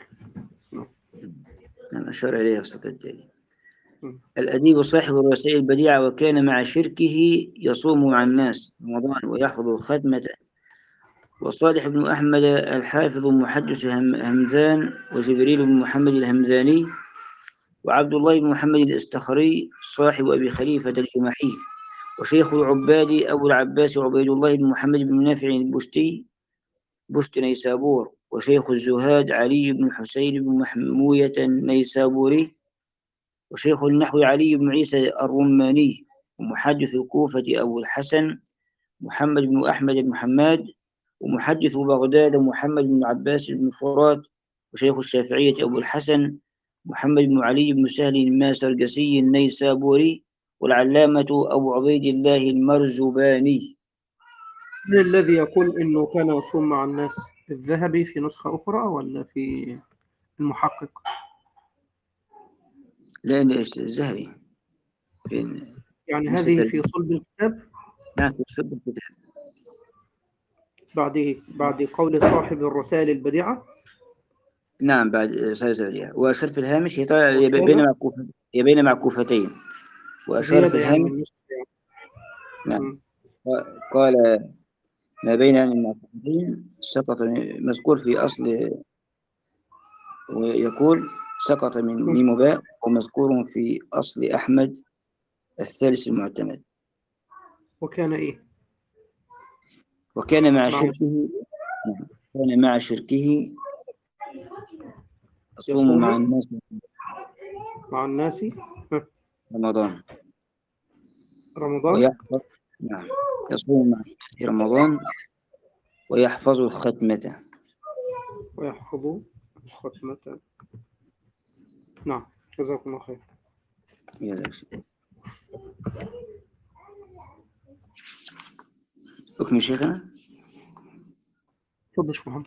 نعم، أشار إليه في الجاي. الأديب صاحب الرسائل البديعة، وكان مع شركه يصوم مع الناس رمضان ويحفظ الختمة. وصالح بن أحمد الحافظ محدث همذان، وجبريل بن محمد الهمذاني، وعبد الله بن محمد الاستخري صاحب أبي خليفة الجمحي، وشيخ العباد أبو العباس عبيد الله بن محمد بن نافع البشتي بشت نيسابور. وشيخ الزهاد علي بن حسين بن محموية النيسابوري. وشيخ النحو علي بن عيسى الرماني. ومحدث الكوفة أبو الحسن محمد بن أحمد بن محمد. ومحدث بغداد محمد بن عباس بن فرات. وشيخ الشافعية أبو الحسن محمد بن علي بن سهل الماسرقسي النيسابوري. والعلامة أبو عبيد الله المرزباني. من الذي يقول إنه كان يصوم مع الناس؟ الذهبي في نسخة أخرى ولا في المحقق؟ لأن الزهري في يعني نسخة هذه في صلب الكتاب نعم في الفتح. بعد بعد قول صاحب الرسائل البديعة. نعم بعد سلسلة. وأشار في الهامش هي طالعة- هي بين وزيادة معكوفة هي بين معكوفتين. وأشار في زيادة يعني الهامش. من نسخة يعني. نعم مم. قال ما بين المعكوفتين سقط مذكور في أصل. ويقول سقط من مم. ميم باء ومذكور في أصل أحمد الثالث المعتمد. وكان إيه؟ وكان مع مع شركه نعم كان مع شركه يصوم مع يصوم الناس مع الناس ها. رمضان. رمضان ويحفظ نعم يصوم مع الناس في رمضان ويحفظ الختمة. ويحفظ الختمة. نعم، جزاكم الله خير. يا زلمة. حكم شيخنا. تفضل شيخ محمد.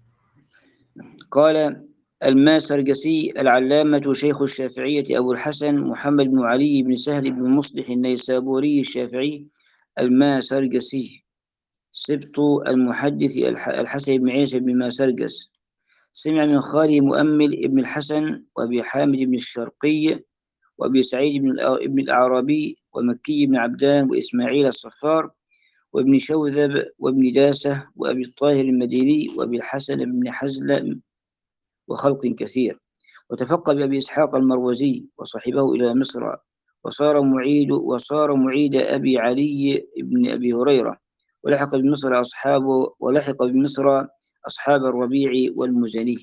قال الماسرقسي العلامة شيخ الشافعية أبو الحسن محمد بن علي بن سهل بن مصلح النيسابوري الشافعي الماسرقسي سبط المحدث الح- الحسن بن عيسى بن ماسرقس. سمع من خاله مؤمل بن الحسن وأبي حامد بن الشرقي وأبي سعيد بن الأ- بن الأعرابي ومكي بن عبدان وإسماعيل الصفار وابن شوذب وابن داسة وأبي الطاهر المديني وأبي الحسن بن حزل وخلق كثير. وتفقه بأبي إسحاق المروزي وصحبه إلى مصر. وصار معيد وصار معيد أبي علي بن أبي هريرة. ولحق بمصر أصحابه ولحق بمصر أصحاب الربيع والمزني.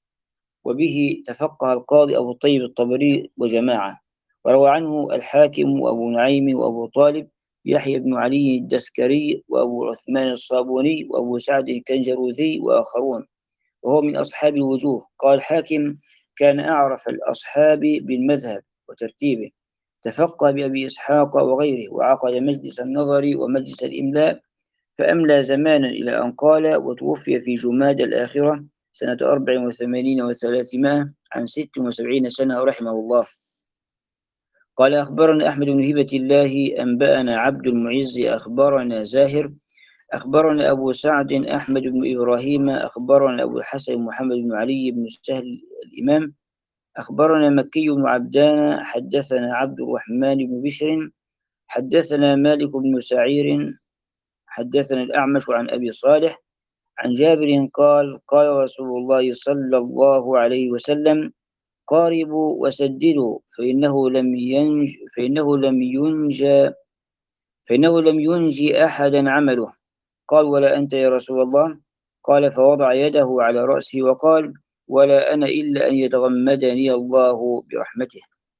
وبه تفقه القاضي أبو الطيب الطبري وجماعة. وروى عنه الحاكم وأبو نعيم وأبو طالب يحيى بن علي الدسكري وأبو عثمان الصابوني وأبو سعد الكنجروذي وآخرون. وهو من أصحاب الوجوه. قال حاكم كان أعرف الأصحاب بالمذهب وترتيبه. تفقه بأبي إسحاق وغيره وعقد مجلس النظر ومجلس الإملاء فأملى زمانا إلى أن قال وتوفي في جماد الآخرة سنة أربع وثمانين وثلاثمائة عن ست وسبعين سنة رحمه الله. قال أخبرنا أحمد بن هبة الله أنبأنا عبد المعز أخبرنا زاهر أخبرنا أبو سعد أحمد بن إبراهيم أخبرنا أبو الحسن محمد بن علي بن سهل الإمام أخبرنا مكي بن عبدان حدثنا عبد الرحمن بن بشر حدثنا مالك بن سعير حدثنا الأعمش عن أبي صالح عن جابر قال قال رسول الله صلى الله عليه وسلم قاربوا وسددوا فإنه لم ينج فإنه لم ينجى فإنه لم ينجي أحدا عمله. قال ولا أنت يا رسول الله؟ قال فوضع يده على رأسي وقال ولا أنا إلا أن يتغمدني الله برحمته.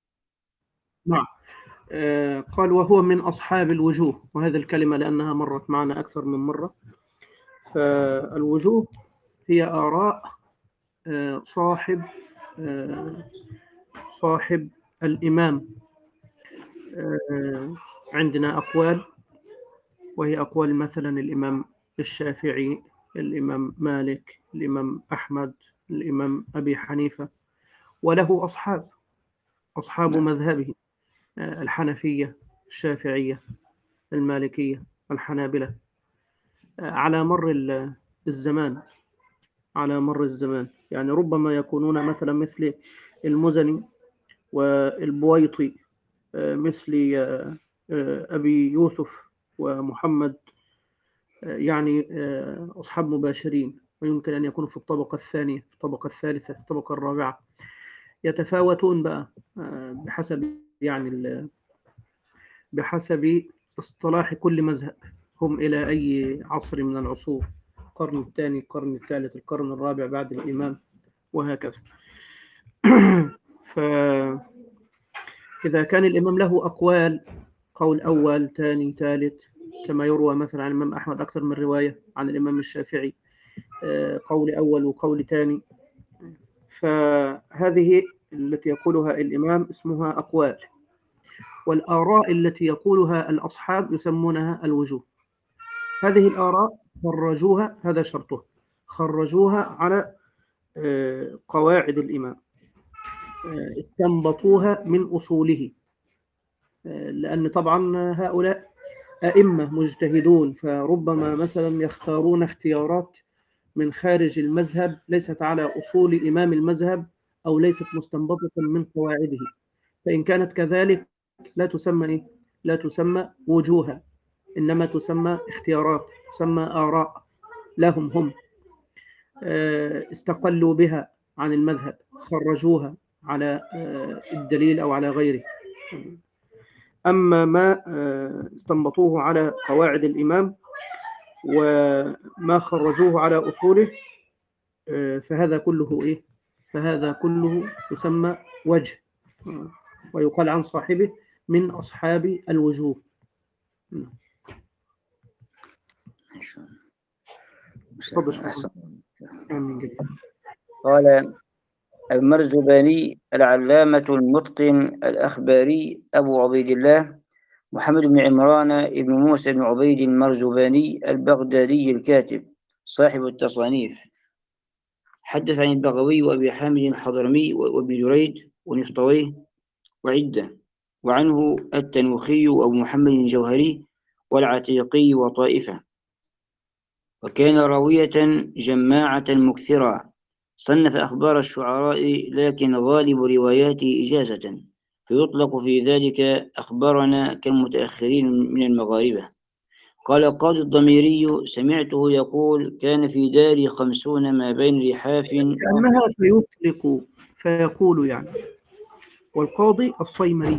نعم. آه قال وهو من أصحاب الوجوه، وهذه الكلمة لأنها مرت معنا أكثر من مرة. فالوجوه هي آراء آه صاحب آه صاحب الإمام. آه عندنا أقوال، وهي أقوال مثلا الإمام الشافعي، الإمام مالك، الإمام أحمد، الإمام أبي حنيفة، وله أصحاب أصحاب نعم مذهبه، آه، الحنفية، الشافعية، المالكية، الحنابلة، آه، على مر ال- الزمان على مر الزمان يعني ربما يكونون مثلا مثل المزني والبويطي، آه، مثل آه، آه، أبي يوسف ومحمد، آه، يعني آه، أصحاب مباشرين، ويمكن أن يكونوا في الطبقة الثانية، في الطبقة الثالثة، في الطبقة الرابعة. يتفاوتون بقى آه، بحسب يعني ال- بحسب اصطلاح كل مذهب، هم إلى أي عصر من العصور، القرن الثاني، القرن الثالث، القرن الرابع بعد الإمام، وهكذا. فإذا كان الإمام له أقوال، قول أول ثاني ثالث، كما يروى مثلا عن الإمام أحمد أكثر من رواية، عن الإمام الشافعي قول أول وقول ثاني، فهذه التي يقولها الإمام اسمها أقوال. والآراء التي يقولها الأصحاب يسمونها الوجوه. هذه الآراء خرجوها، هذا شرطه، خرجوها على قواعد الإمام، استنبطوها من أصوله، لأن طبعا هؤلاء أئمة مجتهدون، فربما مثلا يختارون اختيارات من خارج المذهب ليست على أصول إمام المذهب، أو ليست مستنبطة من قواعده. فإن كانت كذلك لا تسمى إيه؟ لا تسمى وجوها، إنما تسمى اختيارات، تسمى آراء لهم هم، استقلوا بها عن المذهب، خرجوها على الدليل أو على غيره. أما ما استنبطوه على قواعد الإمام وما خرجوه على أصوله، فهذا كله إيه؟ فهذا كله يسمى وجه، ويقال عن صاحبه من أصحاب الوجوه. قال المرزباني العلامة المتقن الأخباري أبو عبيد الله محمد بن عمران بن موسى بن عبيد المرزباني البغدادي الكاتب صاحب التصانيف، حدث عن البغوي وأبي حامد الحضرمي وابن جريج ونفطويه وعدة، وعنه التنوخي وأبو محمد الجوهري والعتيقي وطائفة، وكان راوية جماعة مكثرة، صنف أخبار الشعراء لكن غالب رواياته إجازة، فيطلق في ذلك أخبارنا كالمتأخرين من المغاربة. قال القاضي الضميري سمعته يقول كان في داري خمسون ما بين رحاف، كأنها فيطلق فيقول يعني، والقاضي الصيمري.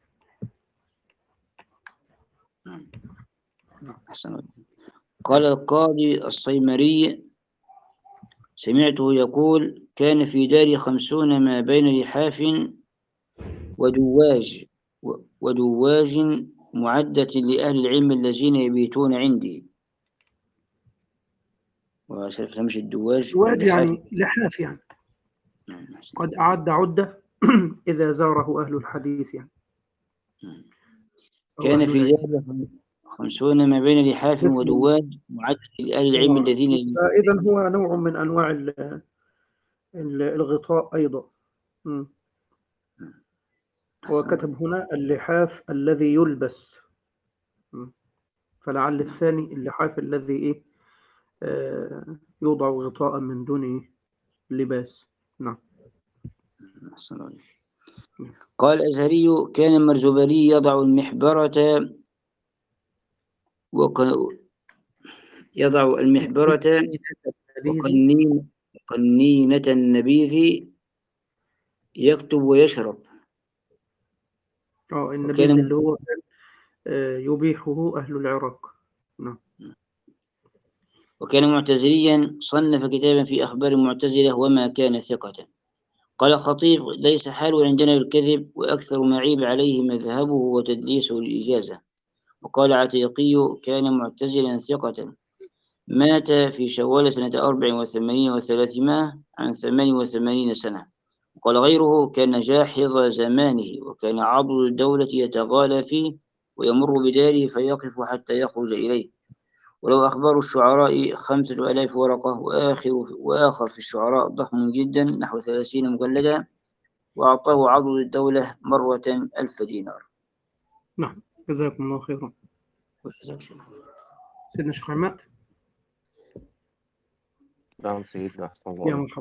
قال القاضي الصيمري سمعته يقول كان في داري خمسون ما بين رحاف ودواج ودواج معدة لأهل العلم الذين يبيتون عندي. وشرف مش الدواج دواج يعني لحاف، يعني قد أعد عدة إذا زاره أهل الحديث يعني. كان في داري خمسون ما بين لحاف ودواج معدة لأهل العلم الذين إذن هو نوع من أنواع الغطاء أيضا. م. وكتب هنا اللحاف الذي يلبس، م. فلعل الثاني اللحاف الذي إيه آه يوضع غطاء من دون لباس. نعم. قال الأزهري كان المرزباني يضع المحبرة وق... يضع المحبرة وقنين... قنينة النبيذ يكتب ويشرب. اه النبيذ اللي هو يبيحه أهل العراق. نعم. وكان معتزليا، صنف كتابا في أخبار المعتزلة وما كان ثقة. قال خطيب ليس حاله عندنا الكذب، وأكثر ما عيب عليه مذهبه وتدليسه للإجازة. وقال عتيقي كان معتزلا ثقة، مات في شوال سنة أربع وثمانين وثلاثمائة عن ثمان وثمانين سنة. وقال غيره كان جاحظ زمانه، وكان عضو الدولة يتغالى فيه ويمر بداره فيقف حتى يخرج إليه. ولو أخبار الشعراء خمسة آلاف ورقة، وآخر وآخر في الشعراء ضخم جدا نحو ثلاثين مجلدا، وأعطاه عضو الدولة مرة ألف دينار. نعم جزاكم الله خيرا. سيدنا الشيخ عماد. نعم سيدنا أحسن الله. يا مرحبا.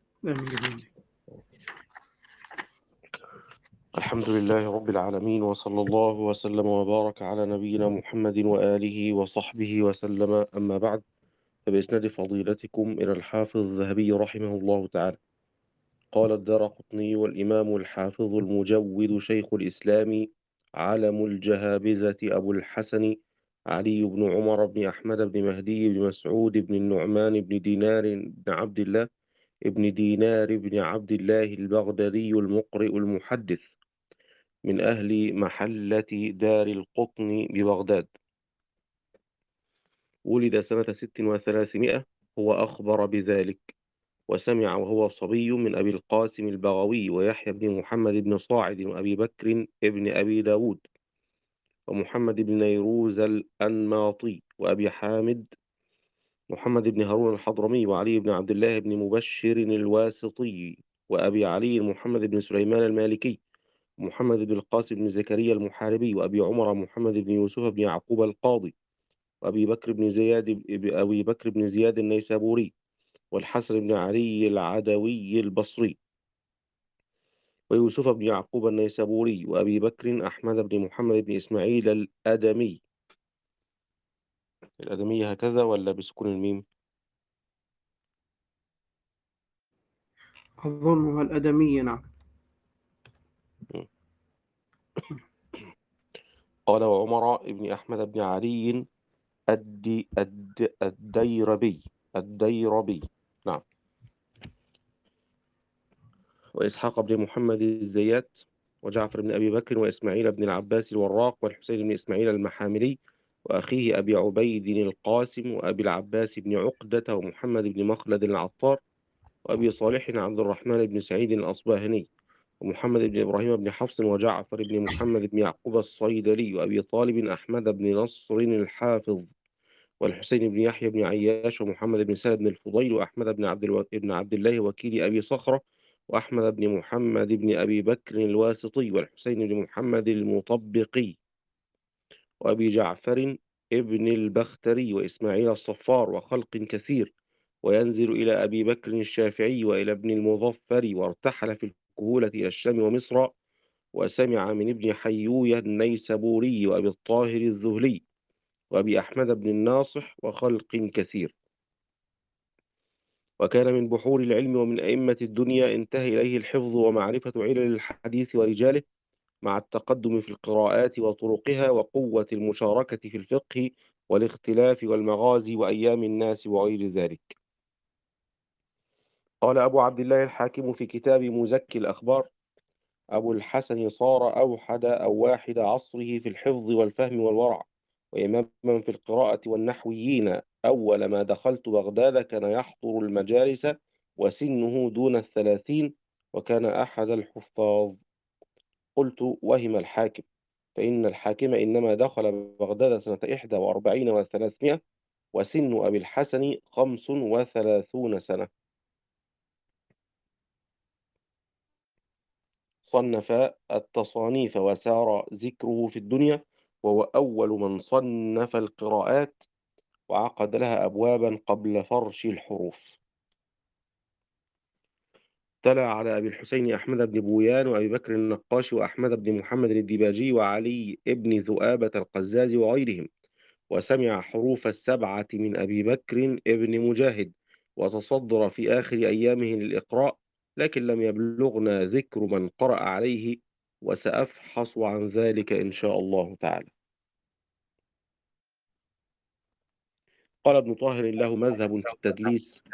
الحمد لله رب العالمين، وصلى الله وسلم وبارك على نبينا محمد وآله وصحبه وسلم. أما بعد، فبإسناد فضيلتكم إلى الحافظ الذهبي رحمه الله تعالى قال الدارقطني والإمام الحافظ المجود شيخ الإسلام علم الجهابذة أبو الحسن علي بن عمر بن أحمد بن مهدي بن مسعود بن النعمان بن دينار بن عبد الله ابن دينار بن عبد الله البغدادي المقرئ المحدث من أهل محلة دار القطن ببغداد. ولد سنة ست وثلاثمائة، هو أخبر بذلك، وسمع وهو صبي من أبي القاسم البغوي ويحيى بن محمد بن صاعد وأبي بكر ابن أبي داود ومحمد بن نيروز الأنماطي وأبي حامد محمد بن هارون الحضرمي وعلي بن عبد الله بن مبشر الواسطي وأبي علي محمد بن سليمان المالكي ومحمد بن القاسم بن زكريا المحاربي وأبي عمر محمد بن يوسف بن يعقوب القاضي وأبي بكر بن زياد أبي بكر بن زياد النيسابوري والحسن بن علي العدوي البصري ويوسف بن يعقوب النيسابوري وأبي بكر أحمد بن محمد بن إسماعيل الأدمي. الأدمي هكذا ولا بسكون الميم؟ أظنها الأدمية. نعم. قال وعمر بن أحمد بن علي الدي الد الديربي الديربي نعم. وإسحاق بن محمد الزيات وجعفر بن أبي بكر وإسماعيل بن العباس الوراق والحسين بن إسماعيل المحاملي وأخيه أبي عبيد القاسم وأبي العباس بن عقدة ومحمد بن مخلد العطار وأبي صالح عبد الرحمن بن سعيد الأصباهني ومحمد بن إبراهيم بن حفص وجعفر بن محمد بن يعقوب الصيدلي وأبي طالب أحمد بن نصر الحافظ والحسين بن يحيى بن عياش ومحمد بن سالم بن الفضيل وأحمد بن عبد الو... بن عبد الله وكيل أبي صخرة وأحمد بن محمد بن أبي بكر الواسطي والحسين بن محمد المطبقي وأبي جعفر ابن البختري وإسماعيل الصفار وخلق كثير، وينزل إلى أبي بكر الشافعي وإلى ابن المظفر، وارتحل في الكهولة إلى الشام ومصر، وسمع من ابن حيوية النيسابوري وأبي الطاهر الذهلي وأبي أحمد بن الناصح وخلق كثير. وكان من بحور العلم ومن أئمة الدنيا انتهى إليه الحفظ ومعرفة علل الحديث ورجاله، مع التقدم في القراءات وطرقها وقوة المشاركة في الفقه والاختلاف والمغازي وأيام الناس وغير ذلك. قال أبو عبد الله الحاكم في كتاب مزكي الأخبار: أبو الحسن صار أوحد أو واحد عصره في الحفظ والفهم والورع، وإماما في القراءة والنحويين. أول ما دخلت بغداد كان يحضر المجالس وسنه دون الثلاثين، وكان أحد الحفاظ. قلت: وهم الحاكم، فإن الحاكم إنما دخل بغداد سنة إحدى وأربعين وثلاثمائة، وسن أبي الحسن خمس وثلاثون سنة. صنف التصانيف وسار ذكره في الدنيا، وهو أول من صنف القراءات وعقد لها أبوابا قبل فرش الحروف. تلا على أبي الحسين أحمد بن بويان وأبي بكر النقاش وأحمد بن محمد الديباجي وعلي بن ذؤابة القزاز وغيرهم، وسمع حروف السبعة من أبي بكر ابن مجاهد، وتصدر في آخر أيامه للإقراء، لكن لم يبلغنا ذكر من قرأ عليه، وسأفحص عن ذلك إن شاء الله تعالى. قال ابن طاهر له مذهب في التدليس،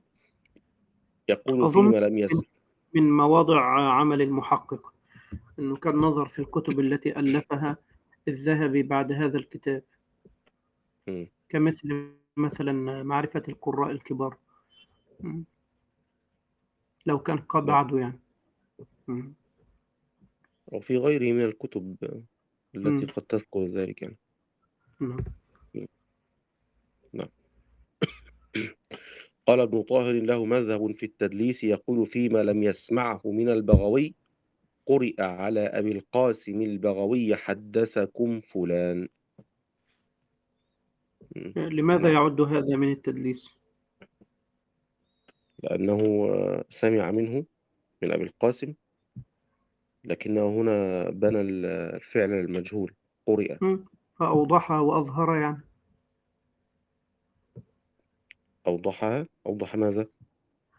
يقول أظن فيما لم يسمع. من مواضع عمل المحقق أنه كان نظر في الكتب التي ألفها الذهبي بعد هذا الكتاب، م. كمثل مثلا معرفة القراء الكبار، م. لو كان قد نعم. بعده يعني، م. وفي غيره من الكتب التي م. قد تذكر ذلك يعني. نعم. م. نعم. قال ابن طاهر له مذهب في التدليس، يقول فيما لم يسمعه من البغوي: قرئ على أبي القاسم البغوي حدثكم فلان. م. لماذا يعد هذا من التدليس؟ لأنه سمع منه من أبي القاسم، لكنه هنا بنى الفعل المجهول قرئ. م. فأوضحها وأظهر يعني. أوضحها. أوضح ماذا؟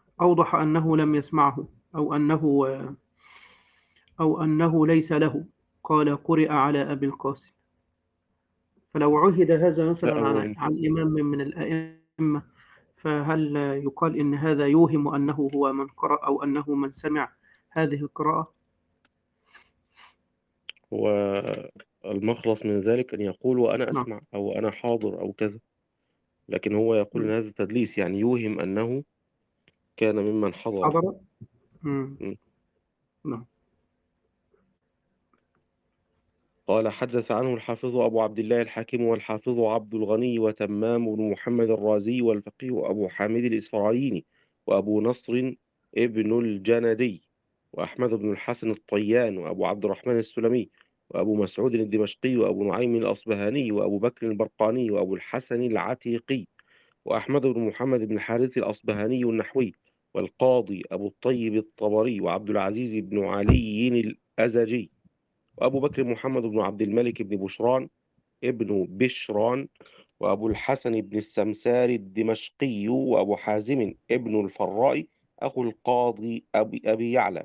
أوضح أنه لم يسمعه، أو أنه أو أنه ليس له. قال قرئ على أبي القاسم. فلو عُهِد هذا مثلا لا هو عن عن إمام من الأئمة، فهل يقال إن هذا يوهم أنه هو من قرأ أو أنه من سمع هذه القراءة؟ هو المخلص من ذلك أن يقول وأنا نعم. أسمع أو أنا حاضر أو كذا، لكن هو يقول إن مم. هذا تدليس، يعني يوهم أنه كان ممن حضر. حضر. مم. م. نعم. قال حدث عنه الحافظ أبو عبد الله الحاكم والحافظ عبد الغني وتمام بن محمد الرازي والفقيه أبو حامد الإسفرايني وأبو نصر ابن الجندي وأحمد بن الحسن الطيان وأبو عبد الرحمن السلمي وأبو مسعود الدمشقي وأبو نعيم الأصبهاني وأبو بكر البرقاني وأبو الحسن العتيقي وأحمد بن محمد بن الحارث الأصبهاني النحوي والقاضي أبو الطيب الطبري وعبد العزيز بن علي الأزجي وأبو بكر محمد بن عبد الملك بن بشران ابن بشران وأبو الحسن بن السمسار الدمشقي وأبو حازم ابن الفراء أخو القاضي أبي, أبي يعلى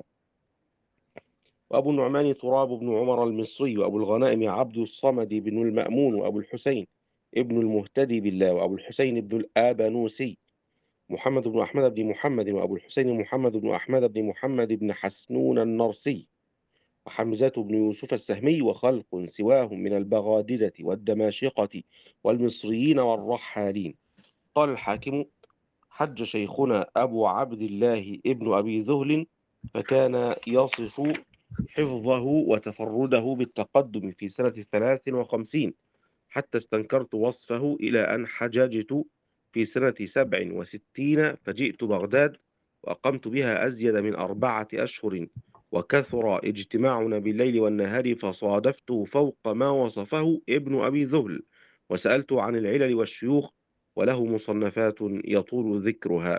وأبو النعمان تراب بن عمر المصري وأبو الغنائم عبد الصمد بن المأمون وأبو الحسين ابن المهتدي بالله وأبو الحسين بن الآبنوسي محمد بن أحمد بن محمد وأبو الحسين محمد بن أحمد بن محمد بن حسنون النرسي وحمزة بن يوسف السهمي وخلق سواهم من البغادلة والدماشقة والمصريين والرحالين. قال الحاكم حج شيخنا أبو عبد الله ابن أبي ذهل، فكان يصف حفظه وتفرده بالتقدم في سنة ثلاث وخمسين، حتى استنكرت وصفه إلى أن حججت في سنة سبع وستين فجئت بغداد وأقمت بها أزيد من أربعة أشهر، وكثر اجتماعنا بالليل والنهار فصادفته فوق ما وصفه ابن أبي ذهل، وسألت عن العلل والشيوخ وله مصنفات يطول ذكرها.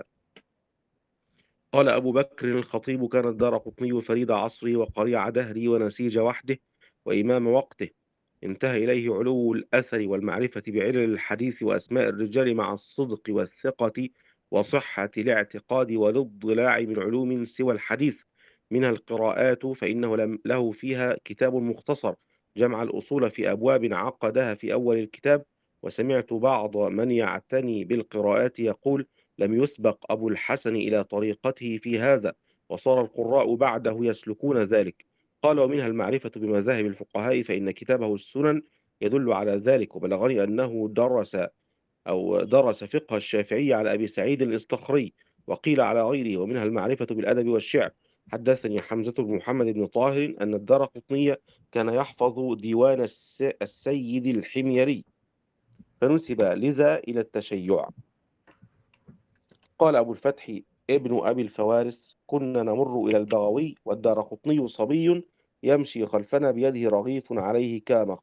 قال أبو بكر الخطيب كان الدارقطني فريد عصره وقريع دهري ونسيج وحده وإمام وقته، انتهى إليه علو الأثر والمعرفة بعلل الحديث وأسماء الرجال مع الصدق والثقة وصحة الاعتقاد والاضلاع من علوم سوى الحديث، منها القراءات فإنه لم له فيها كتاب مختصر جمع الأصول في أبواب عقدها في أول الكتاب. وسمعت بعض من يعتني بالقراءات يقول لم يسبق أبو الحسن إلى طريقته في هذا، وصار القراء بعده يسلكون ذلك. قال ومنها المعرفة بمذاهب الفقهاء فإن كتابه السنن يدل على ذلك، وبلغني أنه درس أو درس فقه الشافعي على أبي سعيد الإسطخري وقيل على غيره. ومنها المعرفة بالأدب والشعر. حدثني حمزة بن محمد بن طاهر أن الدارقطني كان يحفظ ديوان الس- السيد الحميري فنسب لذا إلى التشيع. قال أبو الفتح ابن أبي الفوارس كنا نمر إلى البغوي والدارقطني صبي يمشي خلفنا بيده رغيف عليه كامق.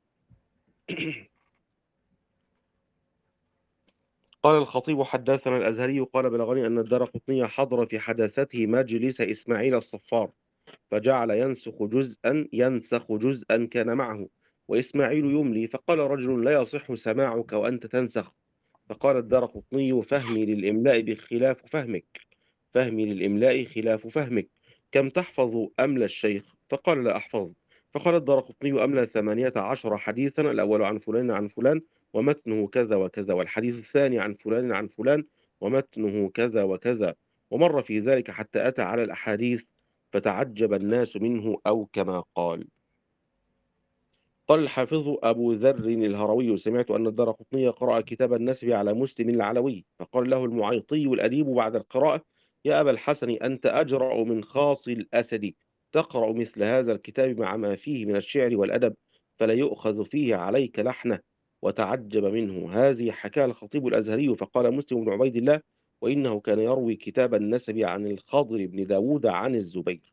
قال الخطيب حدثنا الأزهري قال بلغني أن الدارقطني حضر في حداثته مجلس إسماعيل الصفار فجعل ينسخ جزءا ينسخ جزءا كان معه وإسماعيل يملي، فقال رجل لا يصح سماعك وأنت تنسخ. فقال الدارقطني فهمي للإملاء بخلاف فهمك فهمي للإملاء خلاف فهمك، كم تحفظ أمل الشيخ؟ فقال لا أحفظ. فقال الدارقطني أملى ثمانية عشر حديثا، الأول عن فلان عن فلان ومتنه كذا وكذا، والحديث الثاني عن فلان عن فلان ومتنه كذا وكذا، ومر في ذلك حتى أتى على الأحاديث فتعجب الناس منه أو كما قال. قال الحافظ أبو ذر الهروي سمعت أن الدارقطني قرأ كتاب النسب على مسلم العلوي، فقال له المعيطي الأديب بعد القراءة يا أبا الحسن أنت أجرأ من خاص الأسد، تقرأ مثل هذا الكتاب مع ما فيه من الشعر والأدب فلا يؤخذ فيه عليك لحنة. وتعجب منه. هذه حكاها الخطيب الأزهري. فقال مسلم بن عبيد الله وإنه كان يروي كتاب النسب عن الخضر بن داود عن الزبير.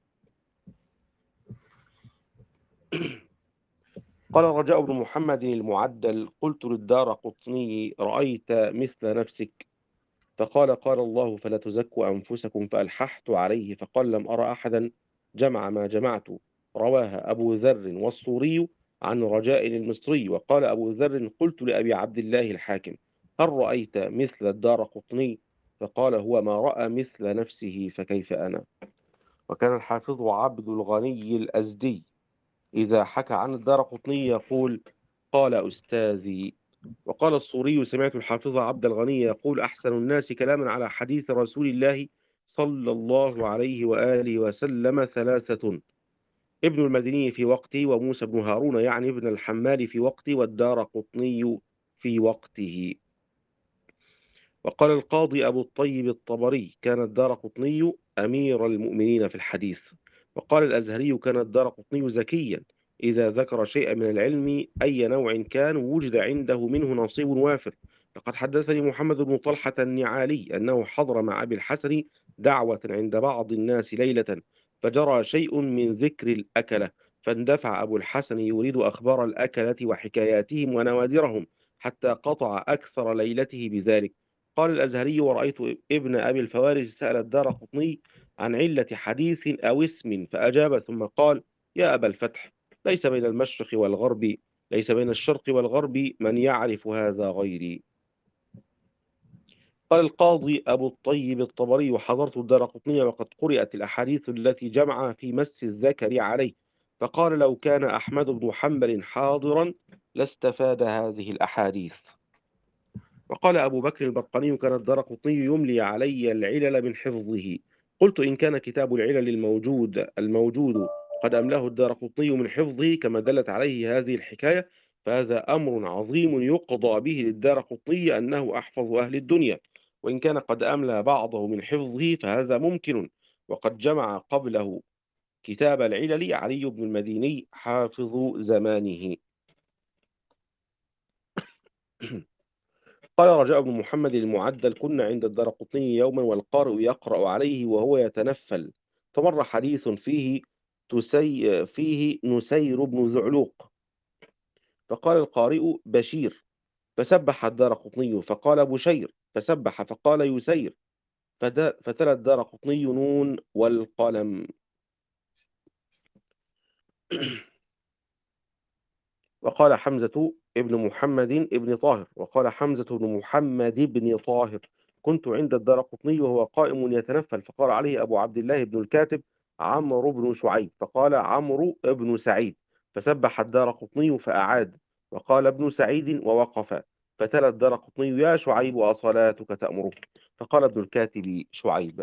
قال رجاء بن محمد المعدل قلت للدارقطني رأيت مثل نفسك؟ فقال قال الله فلا تزكوا أنفسكم، فألححت عليه فقال لم أرى أحدا جمع ما جمعت. رواها أبو ذر والصوري عن رجاء المصري. وقال أبو ذر قلت لأبي عبد الله الحاكم هل رأيت مثل الدارقطني؟ فقال هو ما رأى مثل نفسه فكيف أنا. وكان الحافظ عبد الغني الأزدي إذا حكى عن الدارقطني يقول قال أستاذي. وقال الصوري سمعت الحافظ عبد الغني يقول أحسن الناس كلاما على حديث رسول الله صلى الله عليه وآله وسلم ثلاثة: ابن المديني في وقته، وموسى بن هارون يعني ابن الحمال في وقته، والدارقطني في وقته. وقال القاضي أبو الطيب الطبري كان الدارقطني أمير المؤمنين في الحديث. وقال الأزهري كان الدارقطني زكيا، إذا ذكر شيئا من العلم أي نوع كان وجد عنده منه نصيب وافر. لقد حدثني محمد بن طلحة النعالي أنه حضر مع أبي الحسن دعوة عند بعض الناس ليلة، فجرى شيء من ذكر الأكلة، فاندفع أبو الحسن يريد أخبار الأكلة وحكاياتهم ونوادرهم، حتى قطع أكثر ليلته بذلك. قال الأزهري ورأيت ابن أبي الفوارس سأل الدارقطني عن علة حديث أو اسم فأجاب، ثم قال: يا أبا الفتح، ليس بين المشرق والغرب ليس بين الشرق والغرب من يعرف هذا غيري. قال القاضي أبو الطيب الطبري: وحضرت الدارقطني وقد قرأت الأحاديث التي جمع في مس الذكر عليه، فقال: لو كان أحمد بن حنبل حاضرا لاستفاد هذه الأحاديث. وقال أبو بكر البرقاني كان الدارقطني يملي علي العلل من حفظه. قلت: إن كان كتاب العلل الموجود الموجود قد أملاه الدارقطني من حفظه كما دلت عليه هذه الحكاية، فهذا أمر عظيم يقضى به للدارقطني أنه أحفظ أهل الدنيا. وإن كان قد أملى بعضه من حفظه فهذا ممكن، وقد جمع قبله كتاب العلل علي بن المديني حافظ زمانه. قال رجاء بن محمد المعدل: كنا عند الدارقطني يوما والقارئ يقرأ عليه وهو يتنفل، فمر حديث فيه تسي فيه نسير بن زعلوق، فقال القارئ: بشير، فسبح الدارقطني، فقال: بشير، فسبح، فقال: يسير، فدا- فتلا الدارقطني: نون والقلم. وقال حمزة ابن محمد ابن طاهر وقال حمزة بن محمد بن طاهر: كنت عند الدارقطني وهو قائم يتنفل، فقال عليه أبو عبد الله بن الكاتب: عمرو بن شعيب، فقال عمرو بن سعيد، فسبح الدارقطني فأعاد، وقال ابن سعيد ووقف، فتلا الدارقطني: يا شعيب أصلاتك تأمرك، فقال ابن الكاتب شعيب.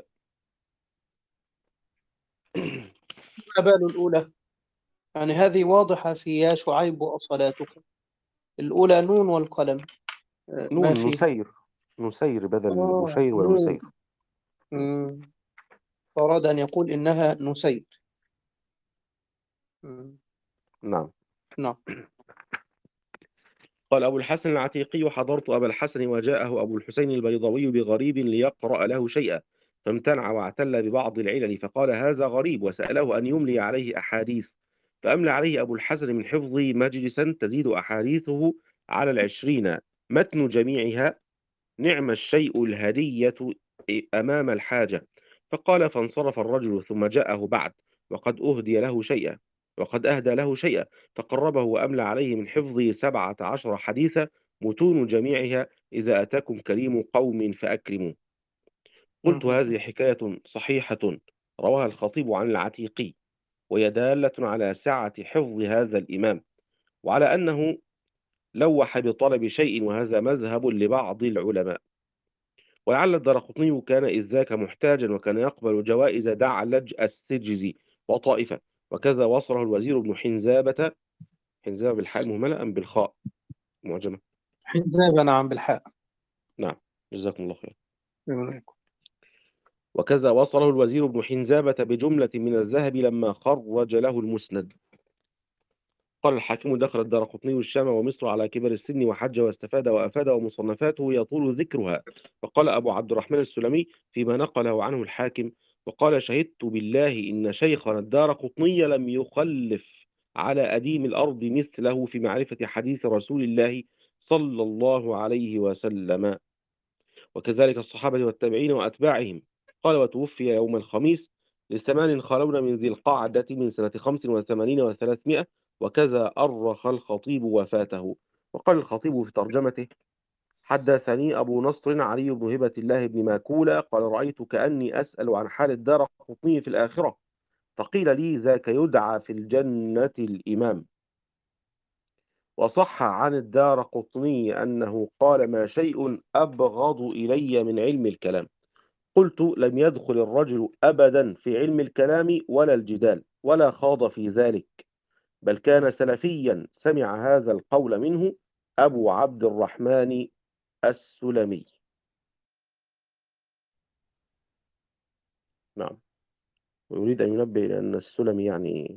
ما بال الأولى؟ يعني هذه واضحة في يا شعيب وأصلاتك. الأولى نون والقلم، آه، ما نون فيها. نسير، نسير بدل آه بشير نون. ويسير. مم. أراد أن يقول إنها نسير. مم. نعم. نعم. قال أبو الحسن العتيقي: حضرت أبا الحسن وجاءه أبو الحسين البيضاوي بغريب ليقرأ له شيئا، فامتنع واعتل ببعض العلل، فقال: هذا غريب، وسأله أن يملي عليه أحاديث، فأملى عليه أبو الحسن من حفظه مجلسا تزيد أحاديثه على العشرين، متن جميعها: نعم الشيء الهدية أمام الحاجة. فقال: فانصرف الرجل، ثم جاءه بعد وقد أهدي له شيئا وقد أهدى له شيئا، فقربه وأملى عليه من حفظه سبعة عشر حديثا، متون جميعها: إذا أتاكم كريم قوم فأكرموا. قلت: مم. هذه حكاية صحيحة رواها الخطيب عن العتيقي، وهي دالة على سعة حفظ هذا الإمام، وعلى أنه لوح بطلب شيء، وهذا مذهب لبعض العلماء. ولعل الدارقطني كان إذ ذاك محتاجا، وكان يقبل جوائز دعلج السجزي وطائفة، وكذا وصله الوزير ابن حنزابة. حنزابة بالحاء المهملة أم بالخاء معجمة؟ حنزابة، نعم، بالحاء. نعم، جزاكم الله خير. مم. وكذا وصله الوزير ابن حنزابة بجملة من الذهب لما خرج له المسند. قال الحاكم: دخل الدارقطني الشام ومصر على كبر السن، وحج واستفاد وأفاد، ومصنفاته يطول ذكرها. فقال أبو عبد الرحمن السلمي فيما نقله عنه الحاكم: وقال: شهدت بالله إن شيخنا الدارقطني لم يخلف على أديم الأرض مثله في معرفة حديث رسول الله صلى الله عليه وسلم، وكذلك الصحابة والتابعين وأتباعهم. قال: وتوفي يوم الخميس لثمان خلون من ذي القعدة من سنة خمس وثمانين وثلاثمائة، وكذا أرخ الخطيب وفاته. وقال الخطيب في ترجمته: حدثني أبو نصر علي بن هبة الله بن ماكولة قال: رأيت كأني أسأل عن حال الدارقطني في الآخرة، فقيل لي ذاك يدعى في الجنة الإمام. وصح عن الدارقطني أنه قال ما شيء أبغض إلي من علم الكلام. قلت لم يدخل الرجل أبدا في علم الكلام ولا الجدال ولا خاض في ذلك، بل كان سلفيا سمع هذا القول منه أبو عبد الرحمن السلمي. نعم. ويريد أن ينبه إلى أن السلمي يعني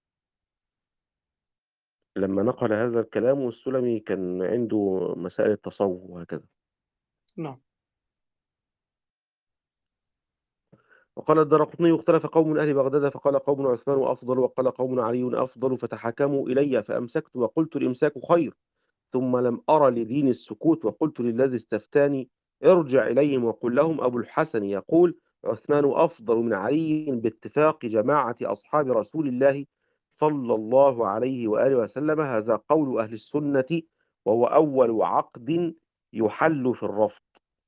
لما نقل هذا الكلام، والسلمي كان عنده مسائل التصوف وهكذا. نعم. وقال الدارقطني اختلف قوم من أهل بغداد فقال قوم عثمان أفضل وقال قوم علي أفضل، فتحاكموا إلي فأمسكت وقلت الإمساك خير، ثم لم أرى لدين السكوت، وقلت للذي استفتاني ارجع إليهم وقل لهم أبو الحسن يقول عثمان أفضل من علي باتفاق جماعة أصحاب رسول الله صلى الله عليه وآله وسلم، هذا قول أهل السنة وهو أول عقد يحل في الرفض.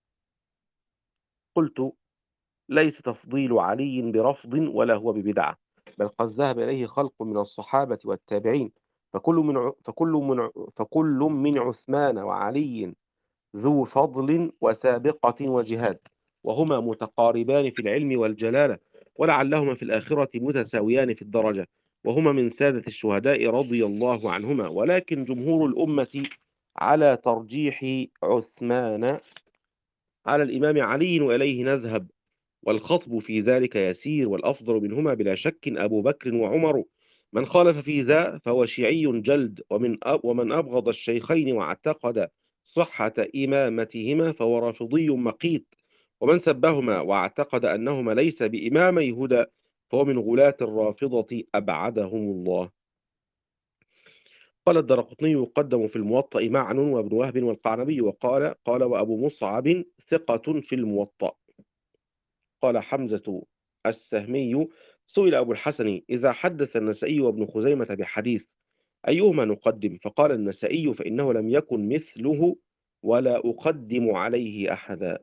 قلت ليس تفضيل علي برفض ولا هو ببدعة، بل قد ذهب إليه خلق من الصحابة والتابعين، فكل من ع- فكل من ع- فكل من عثمان وعلي ذو فضل وسابقة وجهاد، وهما متقاربان في العلم والجلالة، ولعلهما في الآخرة متساويان في الدرجة، وهما من سادة الشهداء رضي الله عنهما، ولكن جمهور الأمة على ترجيح عثمان على الإمام علي وإليه نذهب، والخطب في ذلك يسير، والأفضل منهما بلا شك أبو بكر وعمر. من خالف في ذا فهو شيعي جلد، ومن أب ومن أبغض الشيخين واعتقد صحة إمامتهما فهو رافضي مقيت، ومن سبهما واعتقد أنهما ليس بإمامي هدى فهو من غلاة الرافضة أبعدهم الله. قال الدرقطني يقدم في الموطأ معن وابن وهب والقعنبي، وقال قال وأبو مصعب ثقة في الموطأ. قال حمزة السهمي سئل أبو الحسن إذا حدث النسائي وابن خزيمة بحديث أيهما نقدم؟ فقال النسائي فإنه لم يكن مثله ولا أقدم عليه أحدا.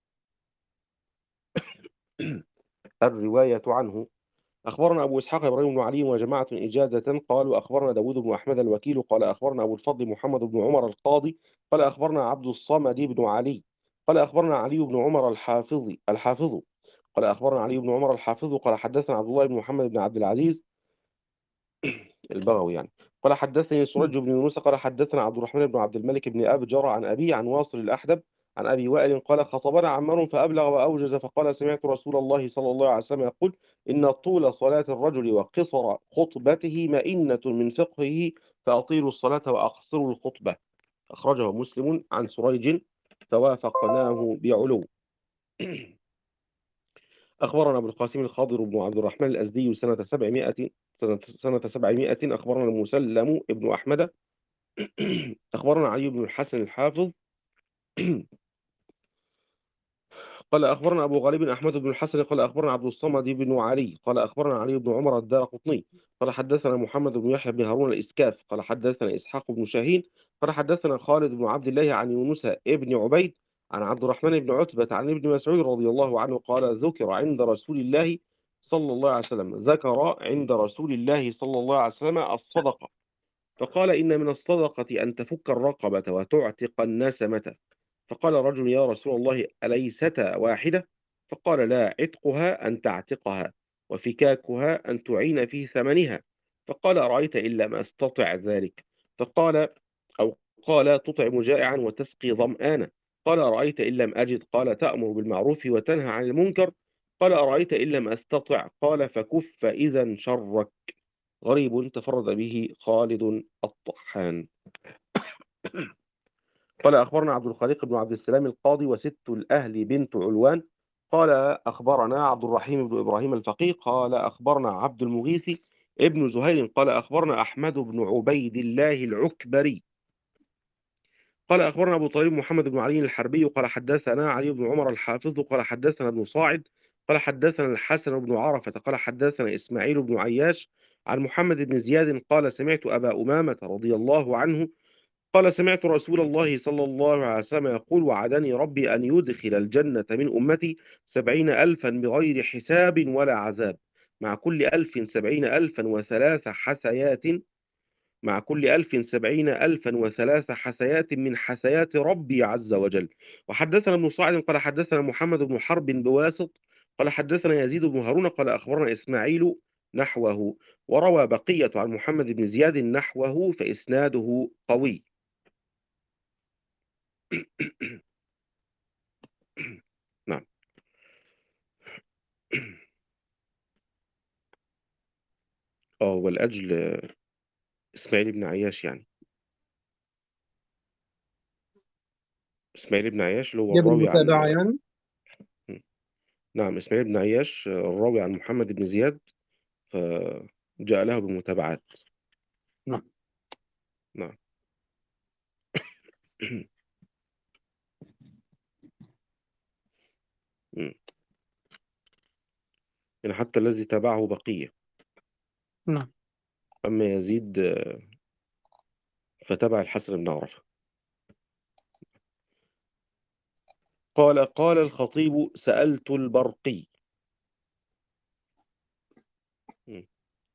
الرواية عنه أخبرنا أبو إسحاق إبراهيم بن علي وجماعة إجازة قالوا أخبرنا داود بن أحمد الوكيل قال أخبرنا أبو الفضل محمد بن عمر القاضي قال أخبرنا عبد الصمد بن علي قال أخبرنا علي بن عمر الحافظ الحافظ قال أخبرنا علي بن عمر الحافظ قال حدثنا عبد الله بن محمد بن عبد العزيز البغوي يعني قال حدثني سرج بن يونس قال حدثنا عبد الرحمن بن عبد الملك بن أبجر عن أبي عن واصل الأحدب عن أبي وائل قال خطبنا عمار فأبلغ وأوجز فقال سمعت رسول الله صلى الله عليه وسلم يقول إن طول صلاة الرجل وقصر خطبته مئنة من فقهه، فأطيلوا الصلاة وأقصروا الخطبة. أخرجه مسلم عن سريج فوافقناه بعلو. أخبرنا أبو القاسم الخضر بن عبد الرحمن الأزدي سنة سبعمائة سنة سنة سبعمائة أخبرنا المسلم ابن أحمد أخبرنا علي بن الحسن الحافظ قال أخبرنا أبو غالب أحمد بن الحسن قال أخبرنا عبد الصمد بن علي قال أخبرنا علي بن عمر الدارقطني قال حدثنا محمد بن يحيى بن هارون الإسكاف قال حدثنا إسحاق بن شاهين قال حدثنا خالد بن عبد الله عن يونس ابن عبيد عن عبد الرحمن بن عتبة عن ابن مسعود رضي الله عنه قال ذكر عند رسول الله صلى الله عليه وسلم ذكر عند رسول الله صلى الله عليه وسلم الصدقة، فقال إن من الصدقة أن تفك الرقبة وتعتق النسمة، فقال رجل يا رسول الله أليستا واحدة؟ فقال لا، عتقها أن تعتقها وفكاكها أن تعين في ثمنها. فقال أرأيت إن لم أستطع ذلك؟ فقال أو قال تطعم جائعا وتسقي ظمآنا. قال أرأيت إن لم أجد؟ قال تأمر بالمعروف وتنهى عن المنكر. قال أرأيت إن لم أستطع؟ قال فكف إذا شرك. غريب تفرد به خالد الطحان. قال أخبرنا عبد الخالق بن عبد السلام القاضي وست الأهل بنت علوان قال أخبرنا عبد الرحيم بن إبراهيم الفقيه قال أخبرنا عبد المغيث ابن زهير قال أخبرنا أحمد بن عبيد الله العكبري قال أخبرنا أبو طالب محمد بن علي الحربي قال حدثنا علي بن عمر الحافظ قال حدثنا ابن صاعد قال حدثنا الحسن بن عرفة قال حدثنا إسماعيل بن عياش عن محمد بن زياد قال سمعت أبا أمامة رضي الله عنه قال سمعت رسول الله صلى الله عليه وسلم يقول وعدني ربي أن يدخل الجنة من أمتي سبعين ألفا بغير حساب ولا عذاب، مع كل ألف سبعين ألفا وثلاث حثيات مع كل ألف سبعين ألفا وثلاث حثيات من حثيات ربي عز وجل. وحدثنا ابن صاعد قال حدثنا محمد بن حرب بواسط قال حدثنا يزيد بن هارون قال أخبرنا إسماعيل نحوه، وروى بقية عن محمد بن زياد نحوه فإسناده قوي. نعم. اه والأجل إسماعيل بن عياش، يعني إسماعيل بن عياش اللي هو جاب الراوي عن المتابعة يعني. نعم إسماعيل بن عياش الراوي عن محمد بن زياد، فجاء له بمتابعات. نعم. نعم. مم. يعني حتى الذي تابعه بقية. نعم. أما يزيد آه، فتبع الحسن بن عرفة. قال قال الخطيب سألت البرقي. مم.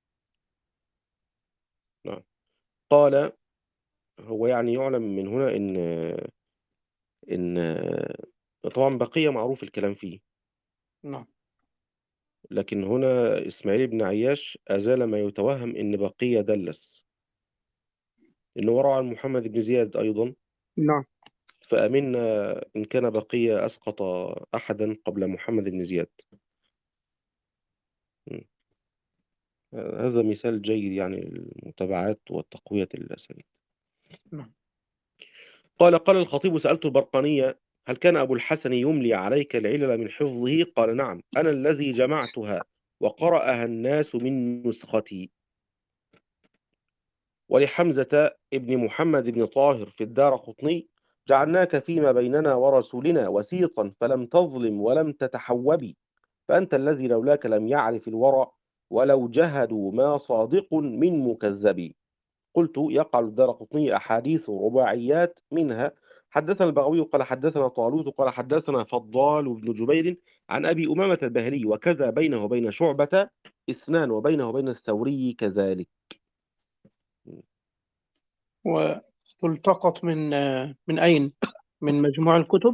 نعم. قال هو يعني يعلم من هنا إن إن طبعا بقية معروف الكلام فيه، نعم. لكن هنا إسماعيل بن عياش أزال ما يتوهم إن بقية دلس، إنه ورع عن محمد بن زياد أيضا، نعم. فأمنا إن كان بقية أسقط أحدا قبل محمد بن زياد. م. هذا مثال جيد يعني للمتابعات وتقوية الأسانيد. نعم. قال قال الخطيب سألت البرقانية هل كان أبو الحسن يملي عليك العلل من حفظه؟ قال نعم، أنا الذي جمعتها وقرأها الناس من نسختي. ولحمزة ابن محمد بن طاهر في الدارقطني جعلناك فيما بيننا ورسولنا وسيطا فلم تظلم ولم تتحوبي، فأنت الذي لولاك لم يعرف الورع ولو جهدوا ما صادق من مكذب. قلت يقع الدارقطني أحاديث رباعيات منها حدثنا البغوي قال حدثنا طالوت قال حدثنا فضال بن جبير عن أبي أمامة الباهلي، وكذا بينه وبين شعبة اثنان وبينه وبين الثوري كذلك. والتقط من من أين؟ من مجموع الكتب؟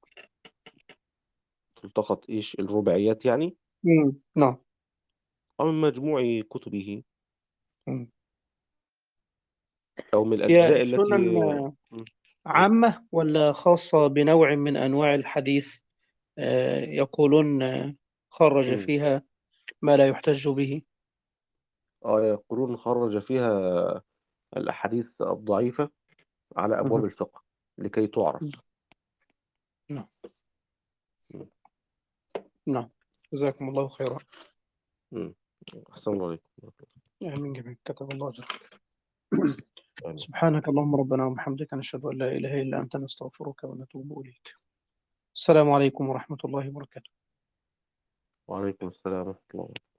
التقط إيش الرباعيات يعني؟ مم. نعم. أو من مجموع كتبه مم. أو من هي الأجزاء التي السنن م- م. عامة ولا خاصة بنوع من أنواع الحديث؟ آه، يقولون آه، خرج م. فيها ما لا يحتج به. آه يقولون خرج فيها الأحاديث الضعيفة على أبواب مهم. الفقه لكي تعرف. نعم. م. نعم. جزاكم الله خيرا. م. أحسن الله عليكم. آمين جميعا، كتب الله أجرك. آمين. سبحانك اللهم ربنا وبحمدك، نشهد أن لا إله إلا أنت، نستغفرك ونتوب إليك. السلام عليكم ورحمة الله وبركاته. وعليكم السلام ورحمة الله.